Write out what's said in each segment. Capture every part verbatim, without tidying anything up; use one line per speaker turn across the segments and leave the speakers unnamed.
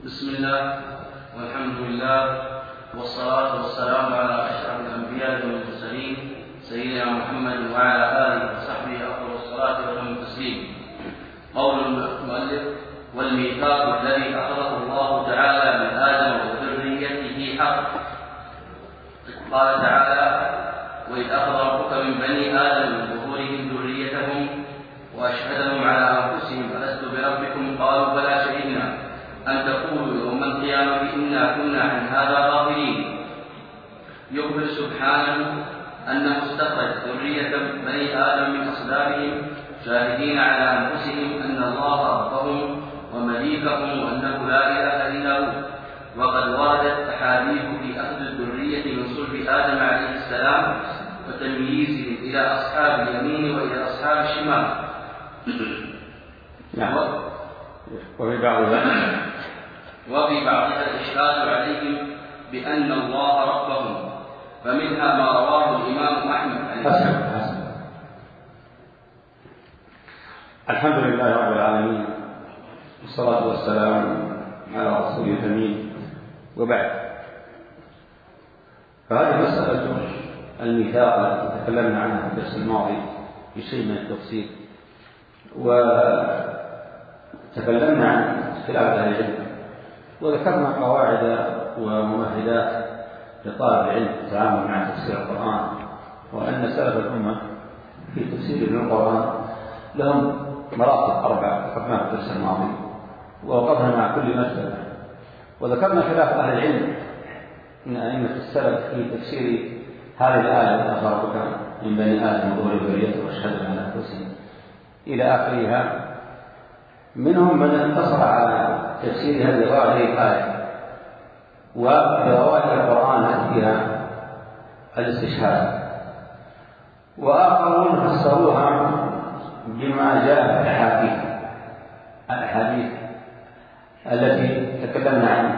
بسم الله والحمد لله والصلاة والسلام على أشرف الأنبياء والمرسلين سيدنا محمد وعلى آله وصحبه أفضل الصلاة وأتم التسليم. قول المؤلف: والميثاق الذي أخذه الله تعالى من آدم وذريته حق. قال تعالى: وإذ أخذ ربك من بني آدم من ظهورهم ذريتهم وأشهدهم على أنفسهم ألست بربكم قالوا بلى شهدنا أن تقولوا يوم القيامة إنا كنا عن هذا غافلين. يخبر سبحانه أنه استخرج ذرية بني آدم من أصلابهم شاهدين على أنفسهم أن الله ربهم ومليكهم وأنه لا إله إلا هو. وقد وردت أحاديث في أخذ الذرية من صلب آدم عليه السلام وتمييزهم إلى أصحاب اليمين وإلى أصحاب الشمال.
نعم. وفي بعضها
وفي بعضها الإشكال عليهم بأن الله ربهم، فمنها ما رواه الإمام أحمد عليه السلام.
الحمد لله رب العالمين، والصلاة والسلام على رسول الأمين، وبعد. فهذه مسألة الميثاق التي تكلمنا عنها في الدرس الماضي بشيء من التفصيل، وتكلمنا عن اختلاف أهل العلم، وذكرنا قواعد وممهدات لطالب العلم في التعامل مع تفسير القرآن، وأن سلف الأمة في تفسير القرآن لهم مراتب أربعة ذكرناها في الدرس الماضي، ووقفنا مع كل مسألة، وذكرنا خلاف أهل العلم من أئمة السلف في تفسير هذه الآية: أخذ ربك من بني آدم وظهور ذريته وأشهدهم على أنفسهم إلى آخرها. منهم من انتصر على تفسير هذه الآية وبظواهر القرآن فيها الاستشهاد، وآخرون فسروها بما جاء في الأحاديث الأحاديث التي تكلمنا عن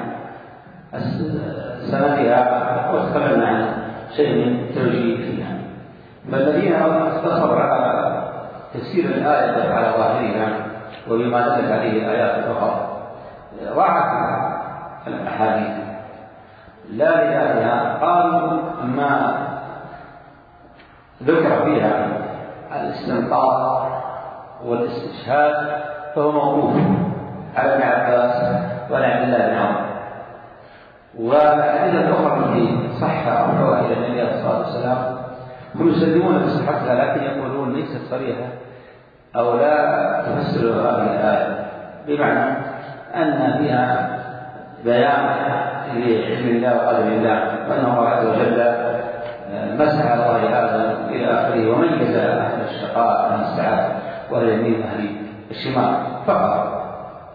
سندها وتكلمنا عن شيء من توجيه فيها. فالذين اقتصروا على تفسير الآية على ظاهرها وبما دلت عليه الآيات الأخرى راعوا الأحاديث لا لذاتها، قالوا ما ذكر فيها الاستنطاق والاستشهاد فهو موقوف على ابن عباس وعلى عبد الله بن عمر، والأدلة الأخرى التي صح رفعها إلى النبي عليه الصلاة والسلام هم يسلمون بصحتها، لكن يقولون ليست صريحة أو لا تفسر هذه الآية، بمعنى أن فيها بيان لعلم الله وقدر الله، وأن الله عز وجل مسح على ظهر آدم إلى آخره، وميز أهل الشقاء أهل السعادة وأهل اليمين أهل الشمال فقط،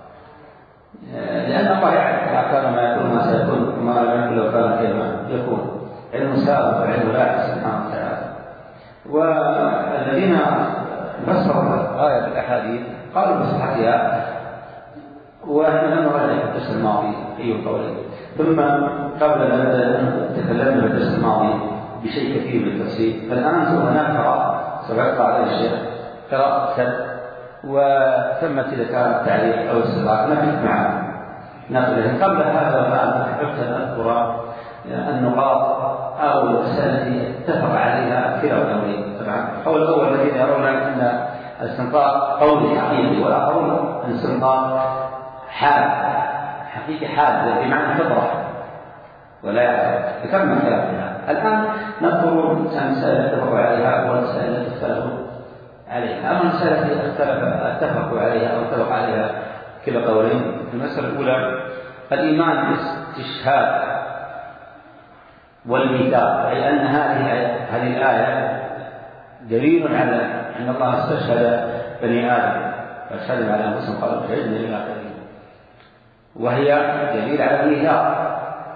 لأن الله يعلم ما كان ما يكون ما سيكون وما لم يكن لو كان كيف يكون، علم سابق وعلم لا سبحانه وتعالى. والذين فسروا الآية بالأحاديث قالوا بصحتها، ونحن لم نراجع في الدرس الماضي أي القولين. ثم قبل أن تكلمنا في الدرس الماضي بشيء كثير من التفسير، فالآن سوف نقرأ سبق على الشيخ قراءة، وثمت إذا كان التعليق أو السباق نقف معه نقله. قبل هذا ما أحببت أن أذكر النقاط أو المسألة التي اتفق عليها كلا القولين. طبعا القول الأول الذين يرون أن الاستنطاق قول حقيقي، والآخرون أن الاستنطاق حال حقيقي حال بمعنى فطرة ولا يعرف. ذكرنا كلامنا. الآن نذكر مسائل اتفقوا عليها والمسائل التي اختلفوا عليها. أما المسألة التي اتفقوا عليها أو اتفق عليها كلا قولين: المسألة الأولى الإيمان بالاستشهاد والميثاق، أي أن هذه هذه الآية دليل على أن الله استشهد بني آدم فاشهدوا على أنفسهم قالوا شهدنا إلى آخره، وهي دليل على الميثاق.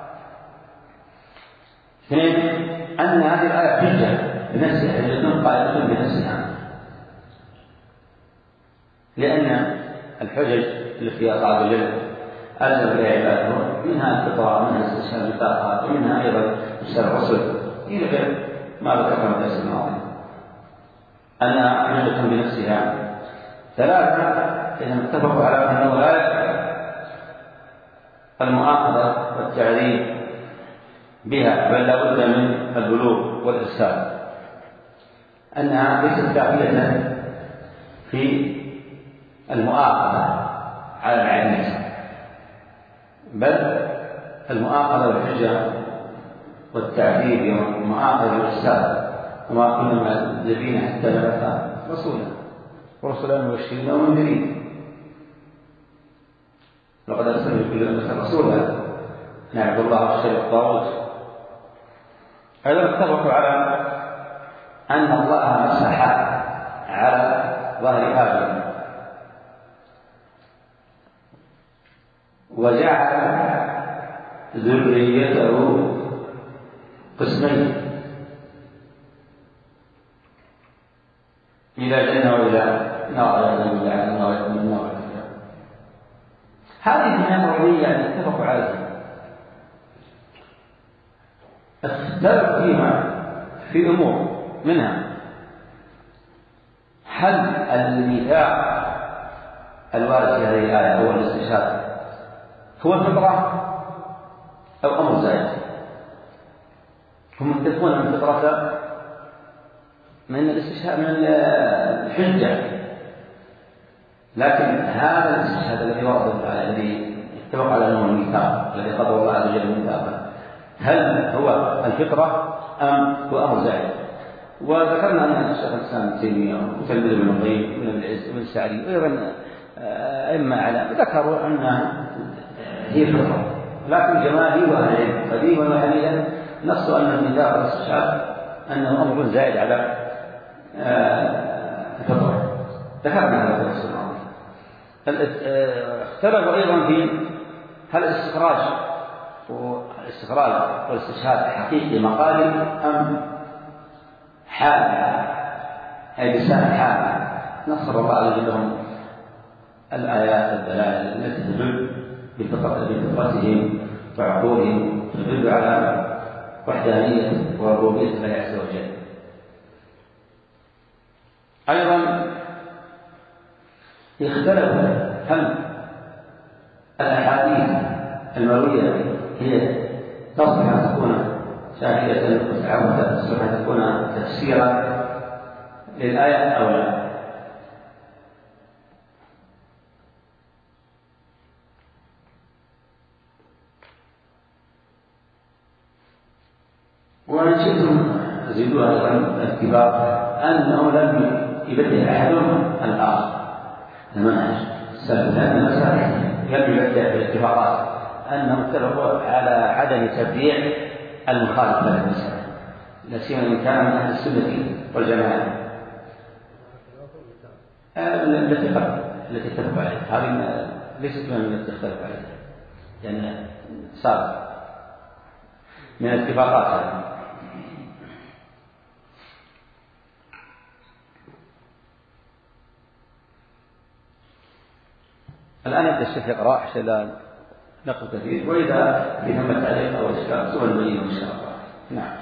اثنين: أن هذه الآية حجة بنفسها، حجة قائمة بنفسها، لأن الحجج التي الله عز وجل ألزم بها عباده منها الفطرة ومنها استشهاد البطاقات ومنها أيضا إرسال الرسل إلى غير ما ذكرنا في الدرس الماضي، أنها حجة بنفسها. ثلاثة: إذا اتفقوا على أنه لا المؤاخذة والتعذيب بها، بل لا بد من البلوغ والإرسال، أنها ليست كافية في المؤاخذة على العين، بل المؤاخذة والحجة والتعذيب والمؤاخذة والإرسال، وما كنا معذبين حتى نبعث رسولا ورسلا مبشرين ومنذرين، لقد أرسلنا كل أمة رسولا نعبد الله واجتنب الطاغوت. أيضا اتفقوا على أن الله مسح على ظهر آدم وجعل ذريته قسمين، إلى جنة وإلى نار، إلى النار من النار. هذه النمرية يعني اتفقوا عليها، اختلف فيها في أمور، منها هل الميثاق الوارد في هذه الآية هو الاستشهاد هو الفطرة أو أمر زائد؟ هم يتفقون من الفطرة من الاستشهاد من الحجة، لكن هذا الاستشهاد الذي ورد على الذي اتفق على أنه الميثاق الذي قضى الله عز وجل ميثاقا، هل هو الفطرة أم هو أمر زائد؟ وذكرنا أن الشيخ الإسلام ابن تيمية وتلميذ ابن القيم وابن العز وابن السعدي وأيضا أئمة على ذكروا أنها هي الفطرة، لكن جماهير أهل العلم قديما وحديثا نصوا أن الميثاق والاستشهاد أنه أمر زائد على الفطرة. ذكرنا هذا في الدرس الماضي. اختلفوا أيضا في هل الاستخراج والاستخراج والاستشهاد حقيقي مقالي أم حال، أي لسان حال. نصر الله عز وجل لهم الآيات الدلائل التي تدل بفطرتهم وعقولهم، تدل على وحدانية وربوبية الله عز وجل. أيضا اختلفوا هل الأحاديث المروية هي تصلح أن تكون شاهدة متعودة، تصلح أن تكون تفسيرا للآية أو لا. وإن شئتم زيدوها أيضا الاتفاق أنه لم يبدل أحدهم الآخر المنهج السلف، لأن المسائل لم يبدل في الاتفاقات أنهم اتفقوا على عدم تبديع المخالف لهذه المسألة، لا سيما إن كان من أهل السنة والجماعة التي قبل التي اتفقوا عليها، هذه ليست من التي اختلفوا عليها، يعني صار من الاتفاقات. الآن يبدأ الشيخ يقرأ حتى لا نقل كثير، وإذا في ثمة تعليق أو إشكال سوى نبين إن شاء الله. نعم.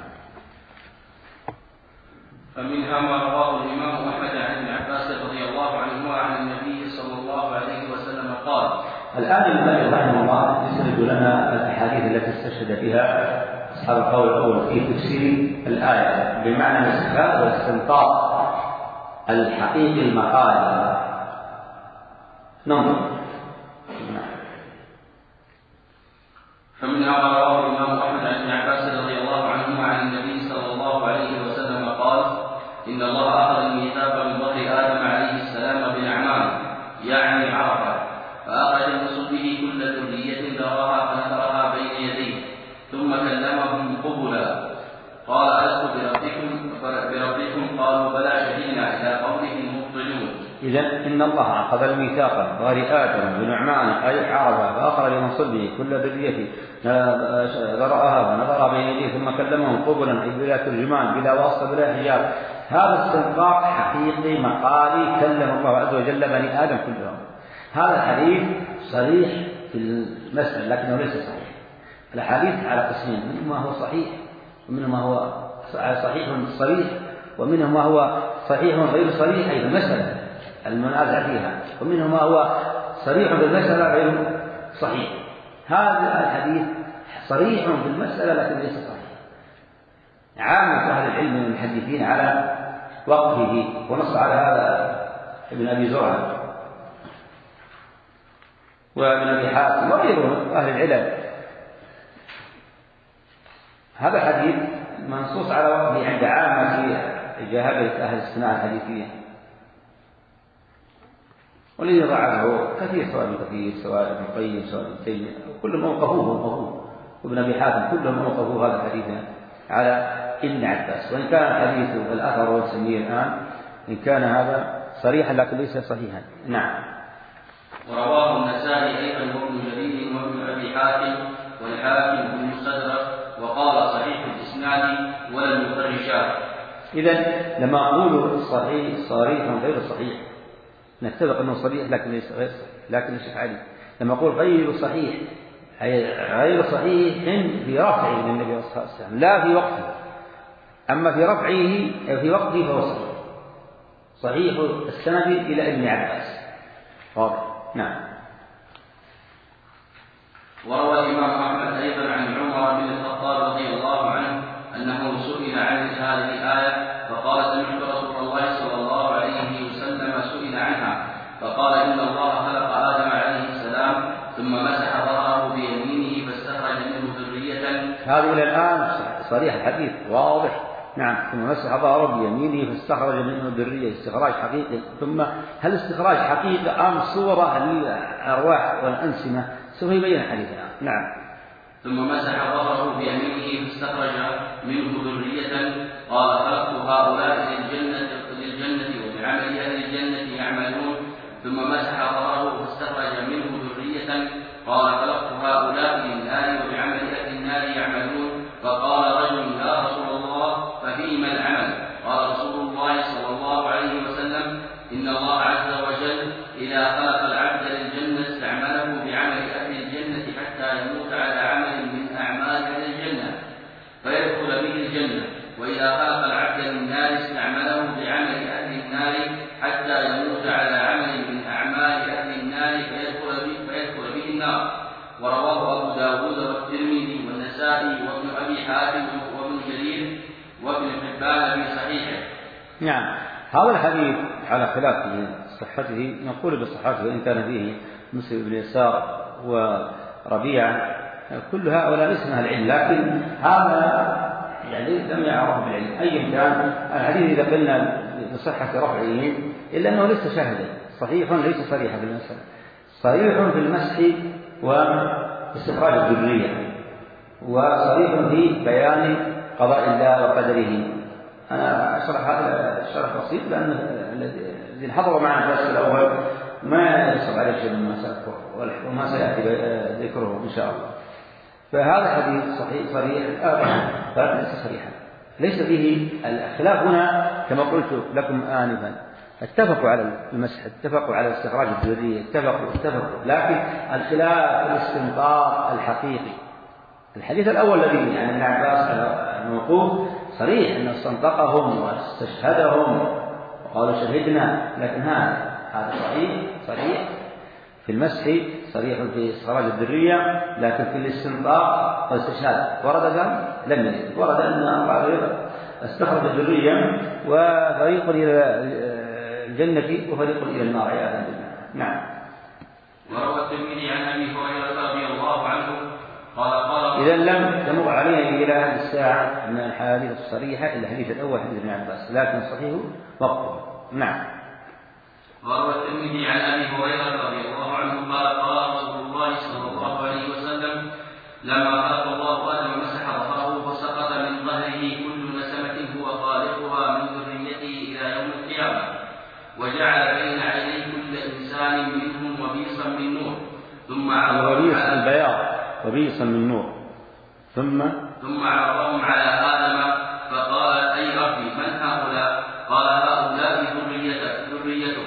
فمنها ما رواه الإمام أحمد عن ابن عباس رضي الله عنهما عن النبي صلى الله عليه وسلم قال.
الآن النبي رحمه الله يسرد لنا الأحاديث التي استشهد بها أصحاب القول الأول في تفسير الآية بمعنى الاستخراج والاستنطاق الحقيقي المقال. ننظر.
فمنها ما رواه الإمام أحمد عن ابن عباس رضي الله عنهما عن النبي صلى الله عليه وسلم قال: إن الله أخذ الميثاق من ظهر آدم عليه السلام بنعمان، يعني عرفة، فأخذ من صلبه كل ذرية ذراها فنثرها بين يديه، ثم كلمهم قبلا. قال: ألست بربكم بربكم قالوا: بلى شهدنا، إلى قوله المبطلون.
إذن إن الله أخذ الميثاق من ظهر آدم بنعمان أي عرفة، فأخرج من صلبه كل ذرية ذرأها ونظر بين يديه، ثم كلمهم قبلا، أي بلا ترجمان بلا واسطة بلا حجاب. هذا استنطاق حقيقي مقالي، كلم الله عز وجل بني آدم كلهم. هذا الحديث صريح في المسألة لكنه ليس صحيح. الحديث على قسمين، منه ما هو صحيح ومنه ما هو صحيح صريح، ومنه ما هو صحيح غير صريح أي المسألة المنازع فيها، ومنه ما هو صريح بالمسألة غير صحيح. هذا الحديث صريح في المسألة لكن ليس صحيح. عامة أهل العلم من المحدثين على وقفه، ونص على هذا ابن أبي زرعة وابن أبي حاتم وغيرهم أهل العلم. هذا الحديث منصوص على وقفه عند عامة جهابة أهل الصناعة الحديثية، والذي ضعفه كثير، سواء ابن كثير سواء ابن القيم سواء ابن تيمية، كلهم أوقفوه وأوقفوه وابن أبي حاتم كلهم أوقفوا هذا الحديث على ابن عباس. وإن كان الحديث الأثر والسمية الآن إن كان هذا صريحا لكن ليس صحيحا. نعم.
ورواه النسائي أيضا وابن جرير وابن أبي حاتم والحاكم في المستدرك وقال صحيح الإسناد ولم يخرجاه.
إذن لما أقول صحيح صريح غير صحيح نتفق أنه صريح لكن ليس غير صحيح. لكن الشيخ علي لما أقول غير صحيح غير صحيح في رفعه للنبي صلى الله عليه وسلم لا في وقته، أما في رفعه في وقته فهو صحيح صحيح السند إلى ابن عباس. واضح. نعم.
وروى الإمام أحمد أيضا عن عمر بن الخطاب رضي الله عنه أنه سئل عن هذه الآية فقال سمعت رسول الله صلى الله عليه وسلم سئل عنها فقال إن الله خلق آدم عليه السلام ثم مسح ظهره بيمينه فاستخرج منه ذرية.
هذه إلى الآن صريح الحديث واضح. نعم. ثم مسح ظهره بيمينه فاستخرج منه ذرية، استخراج حقيقي. ثم هل استخراج حقيقي أم صورة للأرواح والأنسمة؟ سوف يبين الحديث الآن. نعم.
ثم مسح ظهره بيمينه فاستخرج منه ذرية قال خلقت هؤلاء للجنة للجنة وبعمل أهل الجنة يعملون. ثم مسح ظهره فاستخرج منه ذرية قال خلقت هؤلاء للنار وبعمل أهل النار يعملون. فقال رجل يا رسول الله ففيما العمل؟ قال رسول الله صلى الله عليه وسلم إن الله عز وجل إذا خلق العبد للجنة استعمله بعمل أهل الجنة حتى يموت على عمل من أعمال أهل الجنة فيدخل به الجنة، وإذا خلق العبد للنار استعمله بعمل أهل النار حتى يموت على عمل من أعمال أهل النار فيدخل به, فيدخل به النار. ورواه أبو داود والترمذي والنسائي وابن أبي حاتم وابن جرير وابن حبان في صحيحه.
نعم. هذا الحديث على خلاف صحته نقول بصحته وإن كان فيه مسلم بن يسار وربيعة كل هؤلاء ليس من العلم، لكن هذا يعني لم يعرف بالعلم. أي كان الحديث إذا قلنا بصحة رفعه إلا أنه ليس شاهدا صحيح ليس صريحا في المسألة، صريح في المسح واستخراج الذرية وصريح في بيان قضاء الله وقدره. أنا أشرح هذا الشرح بسيط لأن الذين حضروا معنا الدرس الأول ما يصب عليه شيء مما سأذكره وما سيأتي ذكره إن شاء الله. فهذا حديث صحيح صريح آه ليس صريحا ليس فيه الخلاف. هنا كما قلت لكم آنفا اتفقوا على المسح اتفقوا على استخراج الذرية اتفقوا اتفقوا لكن الخلاف الاستنطاق الحقيقي. الحديث الأول الذي يعني ابن عباس الموقوف صريح أنه استنطقهم واستشهدهم وقالوا شهدنا، لكن هذا هذا صحيح صريح في المسح صريح في استخراج الذرية، لكن في الاستنطاق والاستشهاد ورد ذلك لم يرد. ورد أن الله استخرج الذرية وفريق إلى الجنة وفريق إلى النار عياذا بالله. نعم.
وروى الترمذي عن أبي هريرة رضي الله عنه قال قال
إذا لم تمر علينا إلى هذه الساعة من الحديث الصريحة إلى الحديث الأول حديث ابن عباس، لكن صحيح وقته. نعم.
وروى الترمذي عن أبي هريرة رضي الله عنه قال قال رسول الله صلى الله عليه وسلم لما خلق الله آدم مسح ظهره فسقط من ظهره كل نسمة هو خالقها من ذريته إلى يوم القيامة، وجعل بين عيني كل إنسان منهم وبيصا من نور ثم
عرضهم على البياض وبيصا من نور ثم
ثم عرضهم على آدم فقال أي ربي من هؤلاء؟ قال هؤلاء ذريته ذريته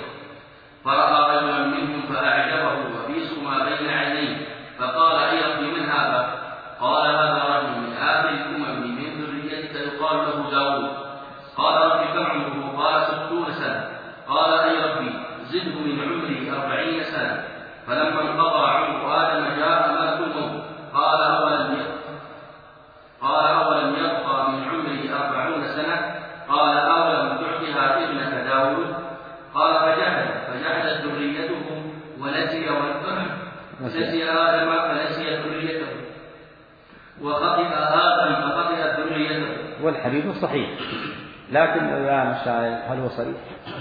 فرأى رجلا منهم فأعجبه وبيص ما بين عينيه فقال أي ربي من هذا؟ قال هذا رجل من آخر الأمم من ذريتك يقال له داود. قال ربي كم عمره؟ قال ستون سنة. قال أي ربي زده من عمري أربعين سنة. فلما انقضى عمر آدم جاء ملك الموت نسي آدم فنسي ذريته وخطئ آدم فخطئت ذريته.
والحديث صحيح، لكن يا مشايخ هل هو صريح؟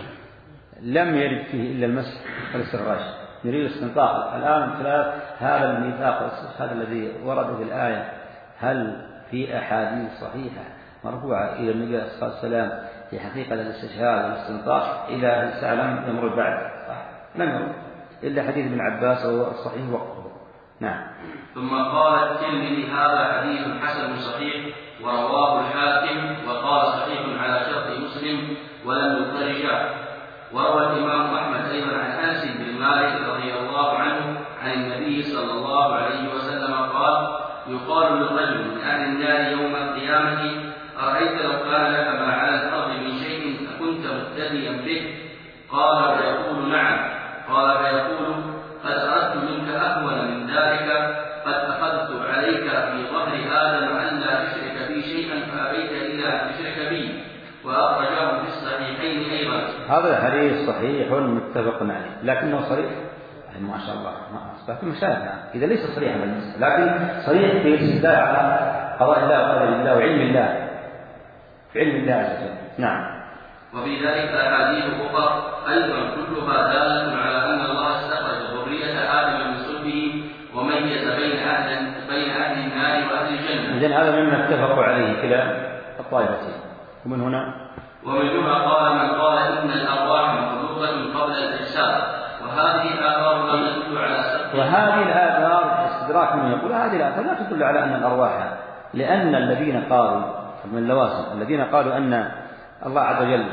لم يرد فيه إلا المسح والاستغراش، نريد استنطاق الآن خلال هذا الميثاق هذا الذي ورد في الآية، هل في أحاديث صحيحة مرفوعة إلى النبي صلى الله عليه وسلم في حقيقة الاستشهاد والاستنطاق إلى الساعة لم يمر بعد؟ لم يمر إلا حديث ابن عباس وهو الصحيح وقته. نعم.
ثم قال الترمذي هذا حديث حسن صحيح ورواه الحاكم وقال صحيح على شرط مسلم ولم يخرجه. وروى الإمام أحمد أيضا عن أنس بن مالك رضي الله عنه عن النبي صلى الله عليه وسلم قال: يقال للرجل من أهل النار يوم القيامة: أرأيت لو كان لك ما على الأرض من شيء أكنت مبتدئا به؟ قال فيقول: نعم. قال فيقول: قد أردت منك أهون من ذلك، قد أخذت عليك في ظهر آدم أن لا تشرك بي شيئا فأبيت إلا أن تشرك بي. وأخرجاه في الصحيحين أيضا.
هذا الحديث صحيح متفق عليه، لكنه صريح ما شاء الله ما أصبحت مشاهدة إذا ليس صريحا بالنسبة، لكن صريح في الاستدلال على قضاء الله وقدر الله وعلم الله في علم الله عز وجل. نعم.
وفي ذلك أحاديث أخرى أيضا كلها دالة على أن الله استخرج ذرية آدم من صلبه وميز بين أهل بين أهل النار وأهل الجنة.
إذن هذا مما اتفقوا عليه كلا الطائفتين. ومن هنا
ومن هنا قال من قال إن الأرواح مخلوقة قبل الأجساد، وهذه الآثار لا تدل على سبب.
وهذه الآثار استدراك من يقول هذه الآثار لا تدل على أن الأرواح، لأن الذين قالوا من اللوازم الذين قالوا أن الله عز وجل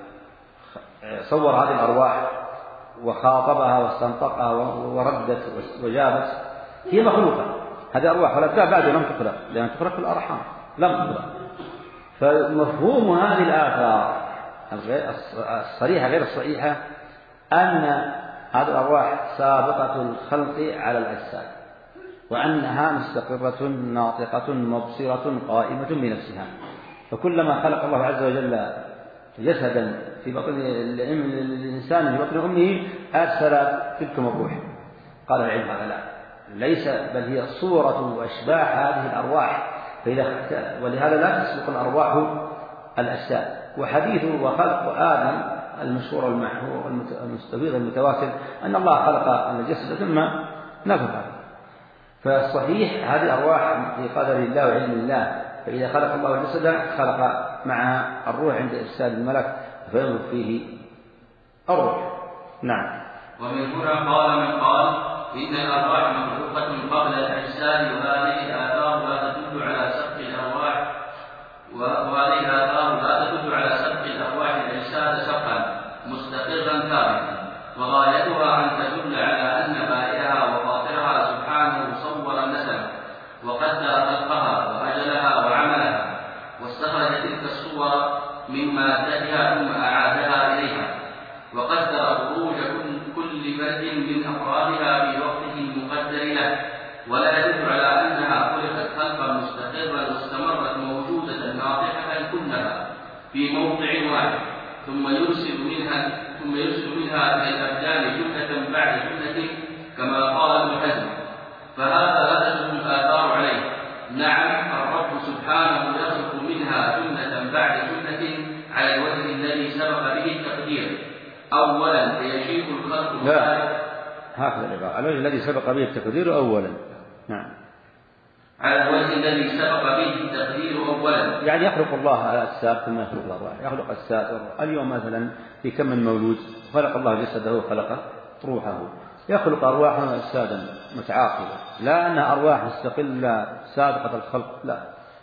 صور هذه الأرواح وخاطبها واستنطقها وردت وجابت هي مخلوقة، هذه أرواح والأبدان بعد لم تخلق، لأن تخلق في الأرحام لم تخلق. فمفهوم هذه الآثار الصريحة غير الصحيحة أن هذه الأرواح سابقة الخلق على الأجساد، وأنها مستقرة ناطقة مبصرة قائمة بنفسها. فكلما خلق الله عز وجل جسدا في بطن الإنسان في بطن أمه أرسل تلكم الروح. قال العلم هذا لا، ليس بل هي صورة وأشباح هذه الأرواح، فإذا ولهذا لا تسبق الأرواح الأجساد. وحديث وخلق آدم المشهور المحفوظ المستفيض المتواتر أن الله خلق الجسد ثم نفخ. فالصحيح هذه أرواح في قدر الله وعلم الله، فإذا خلق الله الجسد خلق مع الروح عند إرسال الملك فينفخ فيه الروح. نعم.
ومن هنا قال من قال إن الأرواح مخلوقة قبل الأجساد، وهذه الآثار لا تدل على سبق الأرواح وهذه الآثار لا تدل على سبق الأرواح الأجساد سبقا مستقرا ثابتا، وغايتها أن تدل على أن بارئها وفاطرها سبحانه صور نسبا وقدر خلقها وأجلها وعملها، واستخرج تلك الصور من مادتها ثم أعادها إليها، وقدر خروج كل فرد من أفرادها في وقته المقدر له، ولا يدل على أنها خلقت خلقا مستقرا واستمرت موجودة ناطقة كلها في موضع واحد ثم يرسل منها ثم يرسل منها إلى الأبدان جملة بعد جملة كما قال ابن حزم، فهذا لا تدل الآثار عليه. نعم، الرب سبحانه يخلق منها جملة بعد جملة على الوجه الذي سبق به التقدير أولا فيشيء الخلق.
لا، هكذا العبارة، على الوجه الذي سبق به التقدير أولا. نعم.
على الوجه الذي سبق به التقدير أولا،
يعني يخلق الله الأجساد ثم يخلق الأرواح، يخلق السائر. اليوم مثلا في كم من مولود خلق الله جسده وخلق روحه، يخلق أرواحنا أجسادا متعاقبة، لا أنها أرواح مستقلة سابقة الخلق، لا.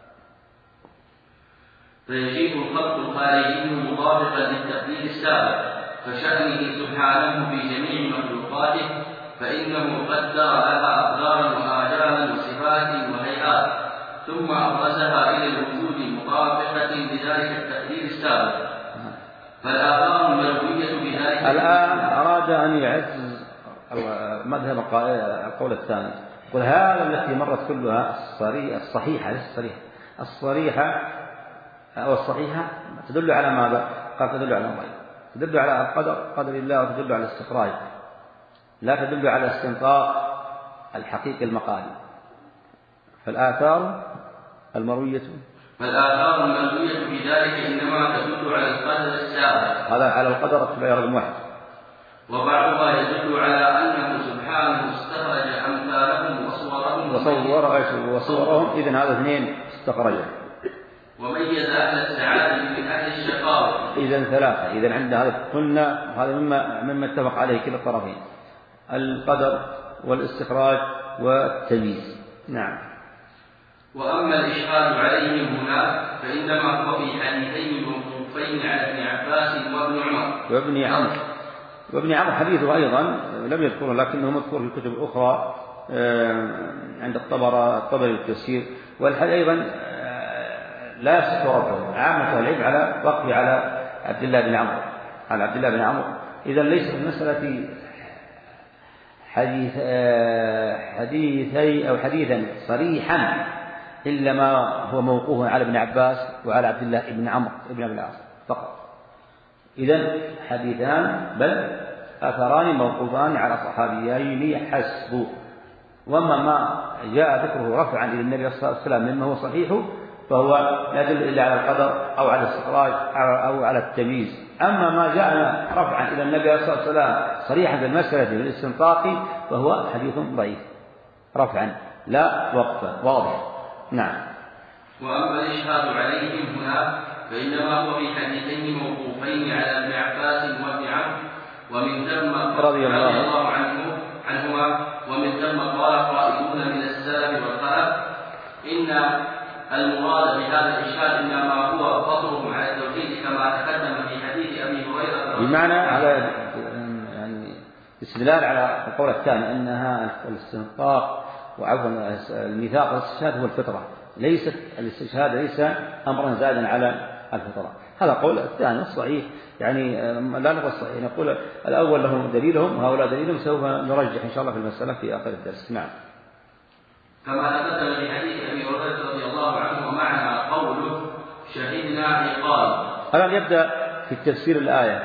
فيجيء الخلق الخارجي مطابقا للتقدير السابق فشأنه سبحانه في جميع مخلوقاته، فإنه قدر لها أقدارا وآجالا وصفات وهيئات ثم أبرزها إلى الوجود مطابقة لذلك التقدير السابق، فالآثار المروية بذلك.
الآن أراد أن يعز مذهب القول الثاني، قل هذا التي مرت كلها الصحيحة الصريحة الصريحة أو الصحيحة تدل على ماذا؟ قال تدل على الله، تدل على القدر قدر الله، وتدل على الاستخراج، لا تدل على استنطاق الحقيقي المقالي. فالآثار المروية
فالآثار المروية في ذلك إنما تدل على القدر السابق،
هذا على القدر التبعي رقم واحد.
وبعضها يدل على أنه سبحانه استخرج أمثالهم وصورهم
وصور وصورهم إذن هذا اثنين استخرجه،
وميز أهل السعادة من أهل الشقاوة
إذن ثلاثة. إذن عند هذا قلنا هذا مما مما اتفق عليه كلا الطرفين، القدر والاستخراج والتمييز. نعم.
وأما الإشهاد عليهم هنا فإنما هو في حديثين موقوفين على ابن عباس وابن عمر
وابن عمرو. وابن عمرو حديثه أيضا لم يذكره لكنه مذكور في الكتب الأخرى عند الطبرة الطبري التفسير، والحديث أيضا لا يصح رده. عامة العلم على وقفه على عبد الله بن عمرو على عبد الله بن عمرو. إذا ليس في المسألة حديث حديثي أو حديثا صريحا إلا ما هو موقوف على ابن عباس وعلى عبد الله بن عمرو بن أبي العاص فقط. إذن حديثان بل أثران موقوفان على صحابيين حسب. وأما ما جاء ذكره رفعا إلى النبي صلى الله عليه وسلم مما هو صحيح فهو لا يدل إلا على القدر أو على الاستخراج أو على التمييز. أما ما جاء رفعا إلى النبي صلى الله عليه وسلم صريحا في المسألة بالاستنطاق فهو حديث ضعيف رفعا لا وقفا واضح. نعم.
وأما الإشهاد عليهم هنا فإنما هو في حديثين موقوفين على ابن عباس وابن عمرو ومن ثم
رضي الله
عنه عنهما ومن ثم قال قائلون من السلف والخلف إن المراد بهذا الإشهاد إنما هو فضلهم على التوحيد كما تقدم في حديث أبي هريرة.
بمعنى على يعني استدلال على القول الثاني أنها الاستنطاق وعفوا الميثاق الاستشهاد هو الفطرة، ليست الاستشهاد ليس أمرا زادا على الفطرة. هذا قول الثاني الصحيح، يعني لا نقول الصحيح، نقول الأول لهم دليلهم وهؤلاء دليلهم، سوف نرجح إن شاء الله في المسألة في آخر الدرس. نعم.
كما تقدم في حديث أبي هريرة رضي الله عنه ومعنى قوله شهدنا إقال.
الآن يبدأ في التفسير الآية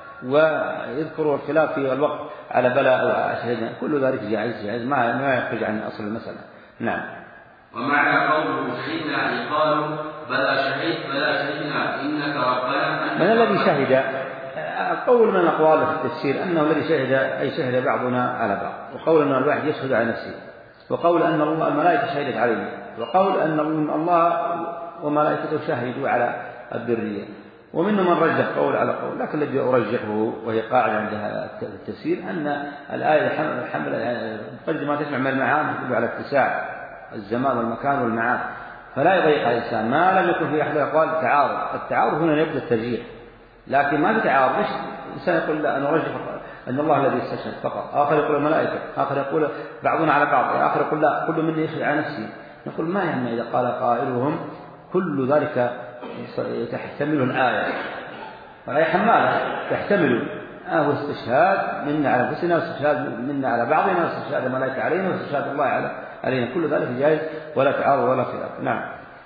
ويذكر الخلاف في الوقت على بلاء وشهدنا، كل ذلك جائز جائز ما ما يخرج عن أصل المسألة. نعم.
ومعنى قوله شهدنا إقال بلى شهد بلى شهدنا إنك ربنا.
من الذي شهد؟ قول من الأقوال في التفسير أنه الذي شهد أي شهد بعضنا على بعض، وقول أن الواحد يشهد على نفسه، وقول أن الله الملائكة شهدت عليه، وقول أن الله وملائكته شهدوا على الذرية. ومنهم من رجح قول على قول، لكن الذي أرجحه وهي قاعدة عندها التفسير أن الآية حمل مقدمة تجمع من المعاني تدل على اتساع الزمان والمكان والمعاد، فلا يضيق الإنسان ما لم يكن في أحد الأقوال تعارض. التعارض هنا يبدأ الترجيح، لكن ما في تعارض. ليش الإنسان يقول لا أنا أرجح أن الله الذي استشهد فقط، آخر يقول الملائكة، آخر يقول بعضنا على بعض، آخر يقول لا كل مني يشهد على نفسه. نقول ما يعني إذا قال قائلهم كل ذلك تحتمل الآية، فالآية حمالة تحتمل هو استشهاد منا على أنفسنا واستشهاد منا على بعضنا واستشهاد الملائكة علينا واستشهاد الله علينا، كل ذلك جائز ولا تعارض ولا خلاف. نعم.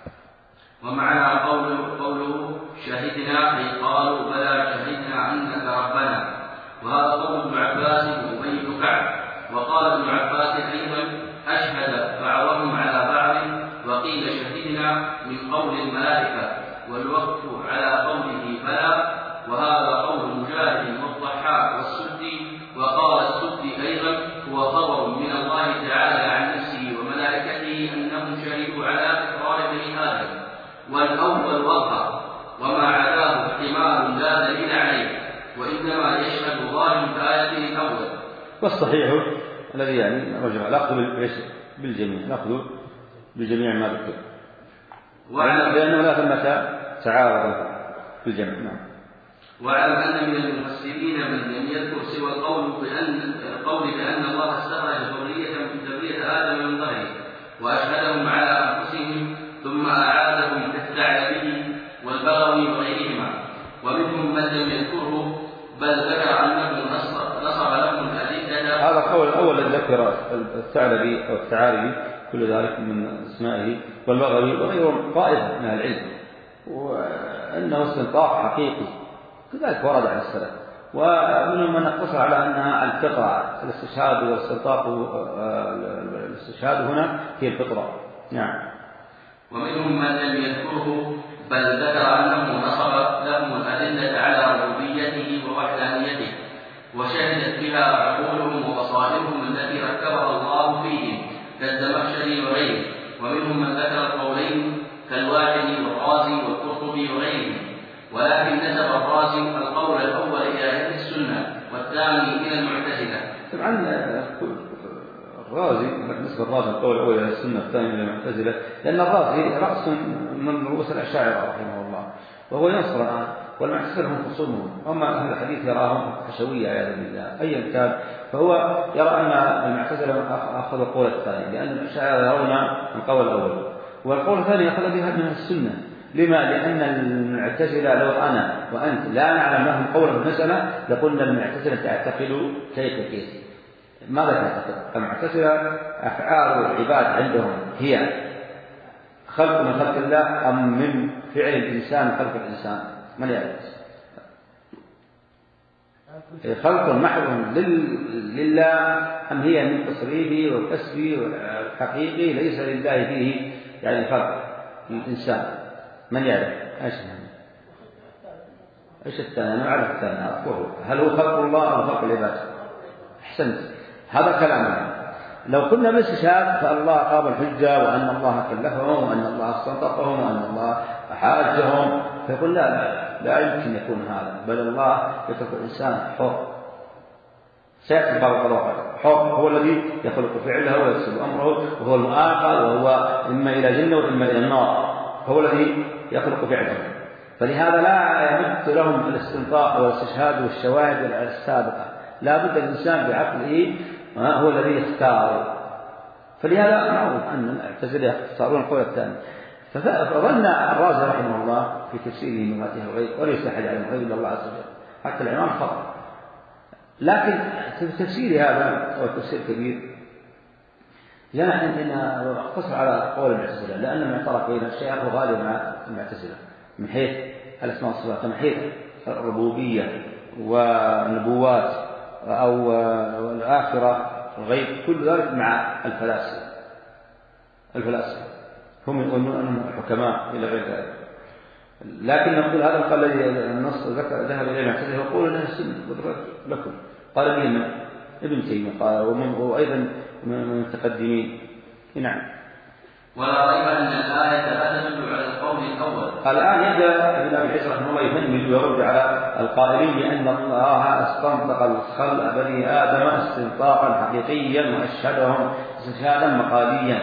ومعنى قوله قوله شهدنا أي قالوا بلى شهدنا أنك ربنا، وهذا قول ابن عباس وأبي بن كعب. وقال ابن عباس أيضا أشهد بعضهم على بعض، وقيل شهدنا من قول الملائكة، والوقف على قوله بلى، وهذا قول مجاهد والضحاك والسدي. وقال السدي أيضا هو خبر من الله تعالى عن نفسه وملائكته أنهم شهدوا على إقرار بني آدم، والأول وقع وما عداه احتمال لا دليل عليه، وإنما يشهد ظاهر الآية الأول.
والصحيح الذي يعني رجع الأخذ بالجميع، نأخذ بجميع ما ذكر، لأنه لا ثمة تعارض في الجمع. نعم.
واعلم أن من المفسرين من لم يذكر سوى القول بأن القول بأن الله استخرج ذرية من ذرية آدم من ظهره وأشهدهم على أنفسهم ثم أعادهم كالثعلبي والبغوي وغيرهما، ومنهم من لم يذكره بل ذكر أنه نصب لهم الأدلة.
هذا القول الأول الذي ذكر الثعلبي أو الثعالبي كل ذلك من اسمائه، والبغوي وغيرهم طائفة من العلم، وأنه استنطاق حقيقي كذلك ورد عن السلف. ومنهم من اقتصر على أنها الفطرة الاستشهاد والاستنطاق الاستشهاد هنا هي الفطرة. نعم.
ومنهم من لم يذكره بل ذكر أنه نصب لهم الأدلة على ربوبيته ووحدانيته وشهدت بها عقولهم وبصائرهم التي ركبها الله فيهم كالزمخشري وغيره. ومنهم من ذكر القولين كالواحدي والرازي والقرطبي وغيرهم، ولكن نسب الرازي القول الأول إلى أهل السنة والثاني إلى المعتزلة.
طبعا الرازي بالنسبة للرازي القول الأول إلى السنة والثاني إلى المعتزلة، لأن الرازي رأس من رؤوس الأشاعرة رحمه الله وهو ينصر الآن، والمعتزلة هم خصومهم، أما أهل الحديث يراهم حشوية عياذا بالله. أيا كان فهو يرى أن المعتزلة أخذ القول الثاني، لأن الأشاعرة يرون القول الأول، والقول الثاني أخذ بها من السنة. لما؟ لأن المعتزلة لو أنا وأنت لا نعلم لهم قولا في المسألة لقلنا المعتزلة تعتقد كيف كيف. ماذا تعتقد؟ المعتزلة أفعال العباد عندهم هي خلق من خلق الله أم من فعل الإنسان خلق الإنسان؟ من يعرف؟ خلق محض لله أم هي من تصريفه وكسبه وحقيقي ليس لله فيه يعني خلق الإنسان؟ من يعرف؟ ايش يعني؟ ايش الثاني؟ انا اعرف الثاني اعرفه. هل هو خلق الله او خلق العباد؟ احسنت، هذا كلامنا. لو قلنا بالاستشهاد فالله قام الحجه وان الله كلفهم وان الله استنطقهم وان الله حاجهم، فيقول لا لا لا يمكن يكون هذا، بل الله يترك الانسان حر. سيأتي بعض الظواهر حر هو الذي يخلق فعله ويكسب امره وهو المؤاخذ وهو اما الى جنه واما الى النار، هو الذي يخلق فعله. فلهذا لا يمد لهم الاستنطاق والاستشهاد والشواهد السابقة، لا بد الإنسان بعقله هو الذي يختار. فلهذا معروف أن المعتزلة يختارون القول الثاني. فظن الرازي رحمه الله في تفسيره من هذه الغيب وليس أحد يعلم الغيب إلا الله عز وجل، حتى العنوان خطأ، لكن في تفسير هذا هو تفسير كبير. لا نحن نقتصر على قول المعتزلة، لأن المعترف بين الشيء غالب مع المعتزلة من حيث الأسماء والصفات، من حيث الربوبية والنبوات أو الآخرة الغيب، كل ذلك مع الفلاسفة. الفلاسفة هم يقولون أنهم حكماء إلى غير ذلك، لكن نقول هذا القول الذي النص ذكر ذهب إليه المعتزلة يقول أنها السنة لكم، قال به من ابن تيمية قال وأيضا من المتقدمين. نعم.
ولا ريب أن الآية لا تدل على القول الأول.
الآن يبدأ ابن أبي العز رحمه الله يهمل ويرد على القائلين بأن الله استنطق الخلق بني آدم استنطاقا حقيقيا وأشهدهم استشهادا مقاليا.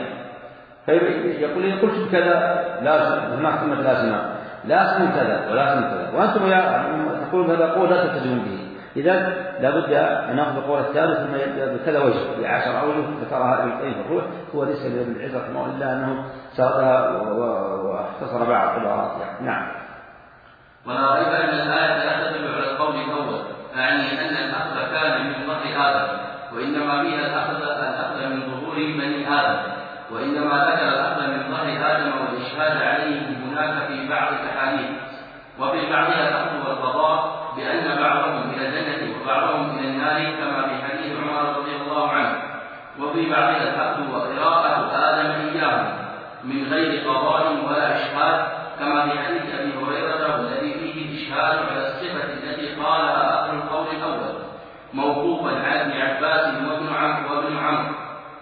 فيقول إن قلت كذا لازم هناك كلمة لازمة، لازم كذا ولازم كذا، وأنتم تقولون هذا قول لا تلتزمون به. إذا لابد أن نأخذ القول الثالث ثم يبدأ بكذا وجه بعشر أوجه ذكرها ابن القيم الروح، هو ليس لابن العز رحمه الله إلا أنه سردها واختصر بعض العبارات يعني. نعم.
ولا ريب أن الآية لا تدل على القول الأول، أعني أن الأخذ كان من ظهر آدم، وإنما فيها الأخذ الأخذ من ظهور بني آدم، وإنما ذكر الأخذ من ظهر آدم والإشهاد عليه هناك في بعض الأحاديث، وفي بعضها الأخذ والقضاء بأن بعضهم إلى الجنة وبعضهم إلى النار كما في حديث عمر رضي الله عنه، وفي بعضها الأخذ وقراءة آدم إياه من غير قضاء ولا إشهاد كما في حديث أبي هريرة الذي فيه إشهاد على الصفة التي قالها أهل القول الأول موقوفا على ابن عباس وابن عمرو وابن عمرو،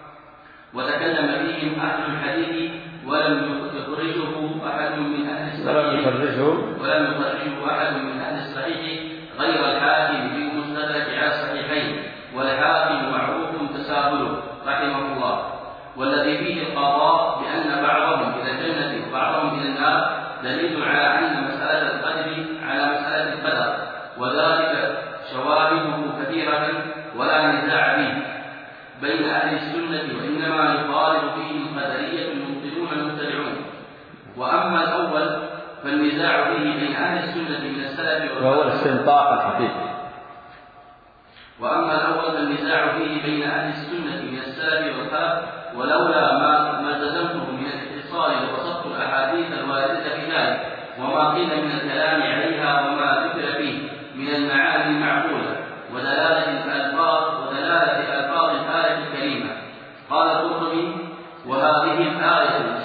وتكلم فيهم أهل الحديث ولم يخرجه أحد من أهل الصحيح ولم يخرجه أحد من أهل الصحيح غير الحاكم في المستدرك على الصحيحين، والحاكم معروف تساهله رحمه الله. والذي فيه القضاء بأن بعضهم إلى الجنة وبعضهم إلى النار دليل على أن مسألة القدر على مسألة القدر، وذلك شواهده كثيرة ولا نزاع فيه بين أهل السنة، وإنما يخالف فيه القدرية المبطلون المبتدعون. وأما الأول فالنزاع فيه بين أهل السنة من السلف والخلف،
وهو الاستنطاق الحقيقي.
وأما الأول فالنزاع فيه بين أهل السنة من السلف والخلف، ولولا ما ما التزمته من الاتصال وبسطت الأحاديث الواردة في ذلك وما قيل من الكلام عليها وما ذكر فيه من المعاني المعقولة ودلالة الألفاظ ودلالة ألفاظ الآية الكريمة. قال القرطبي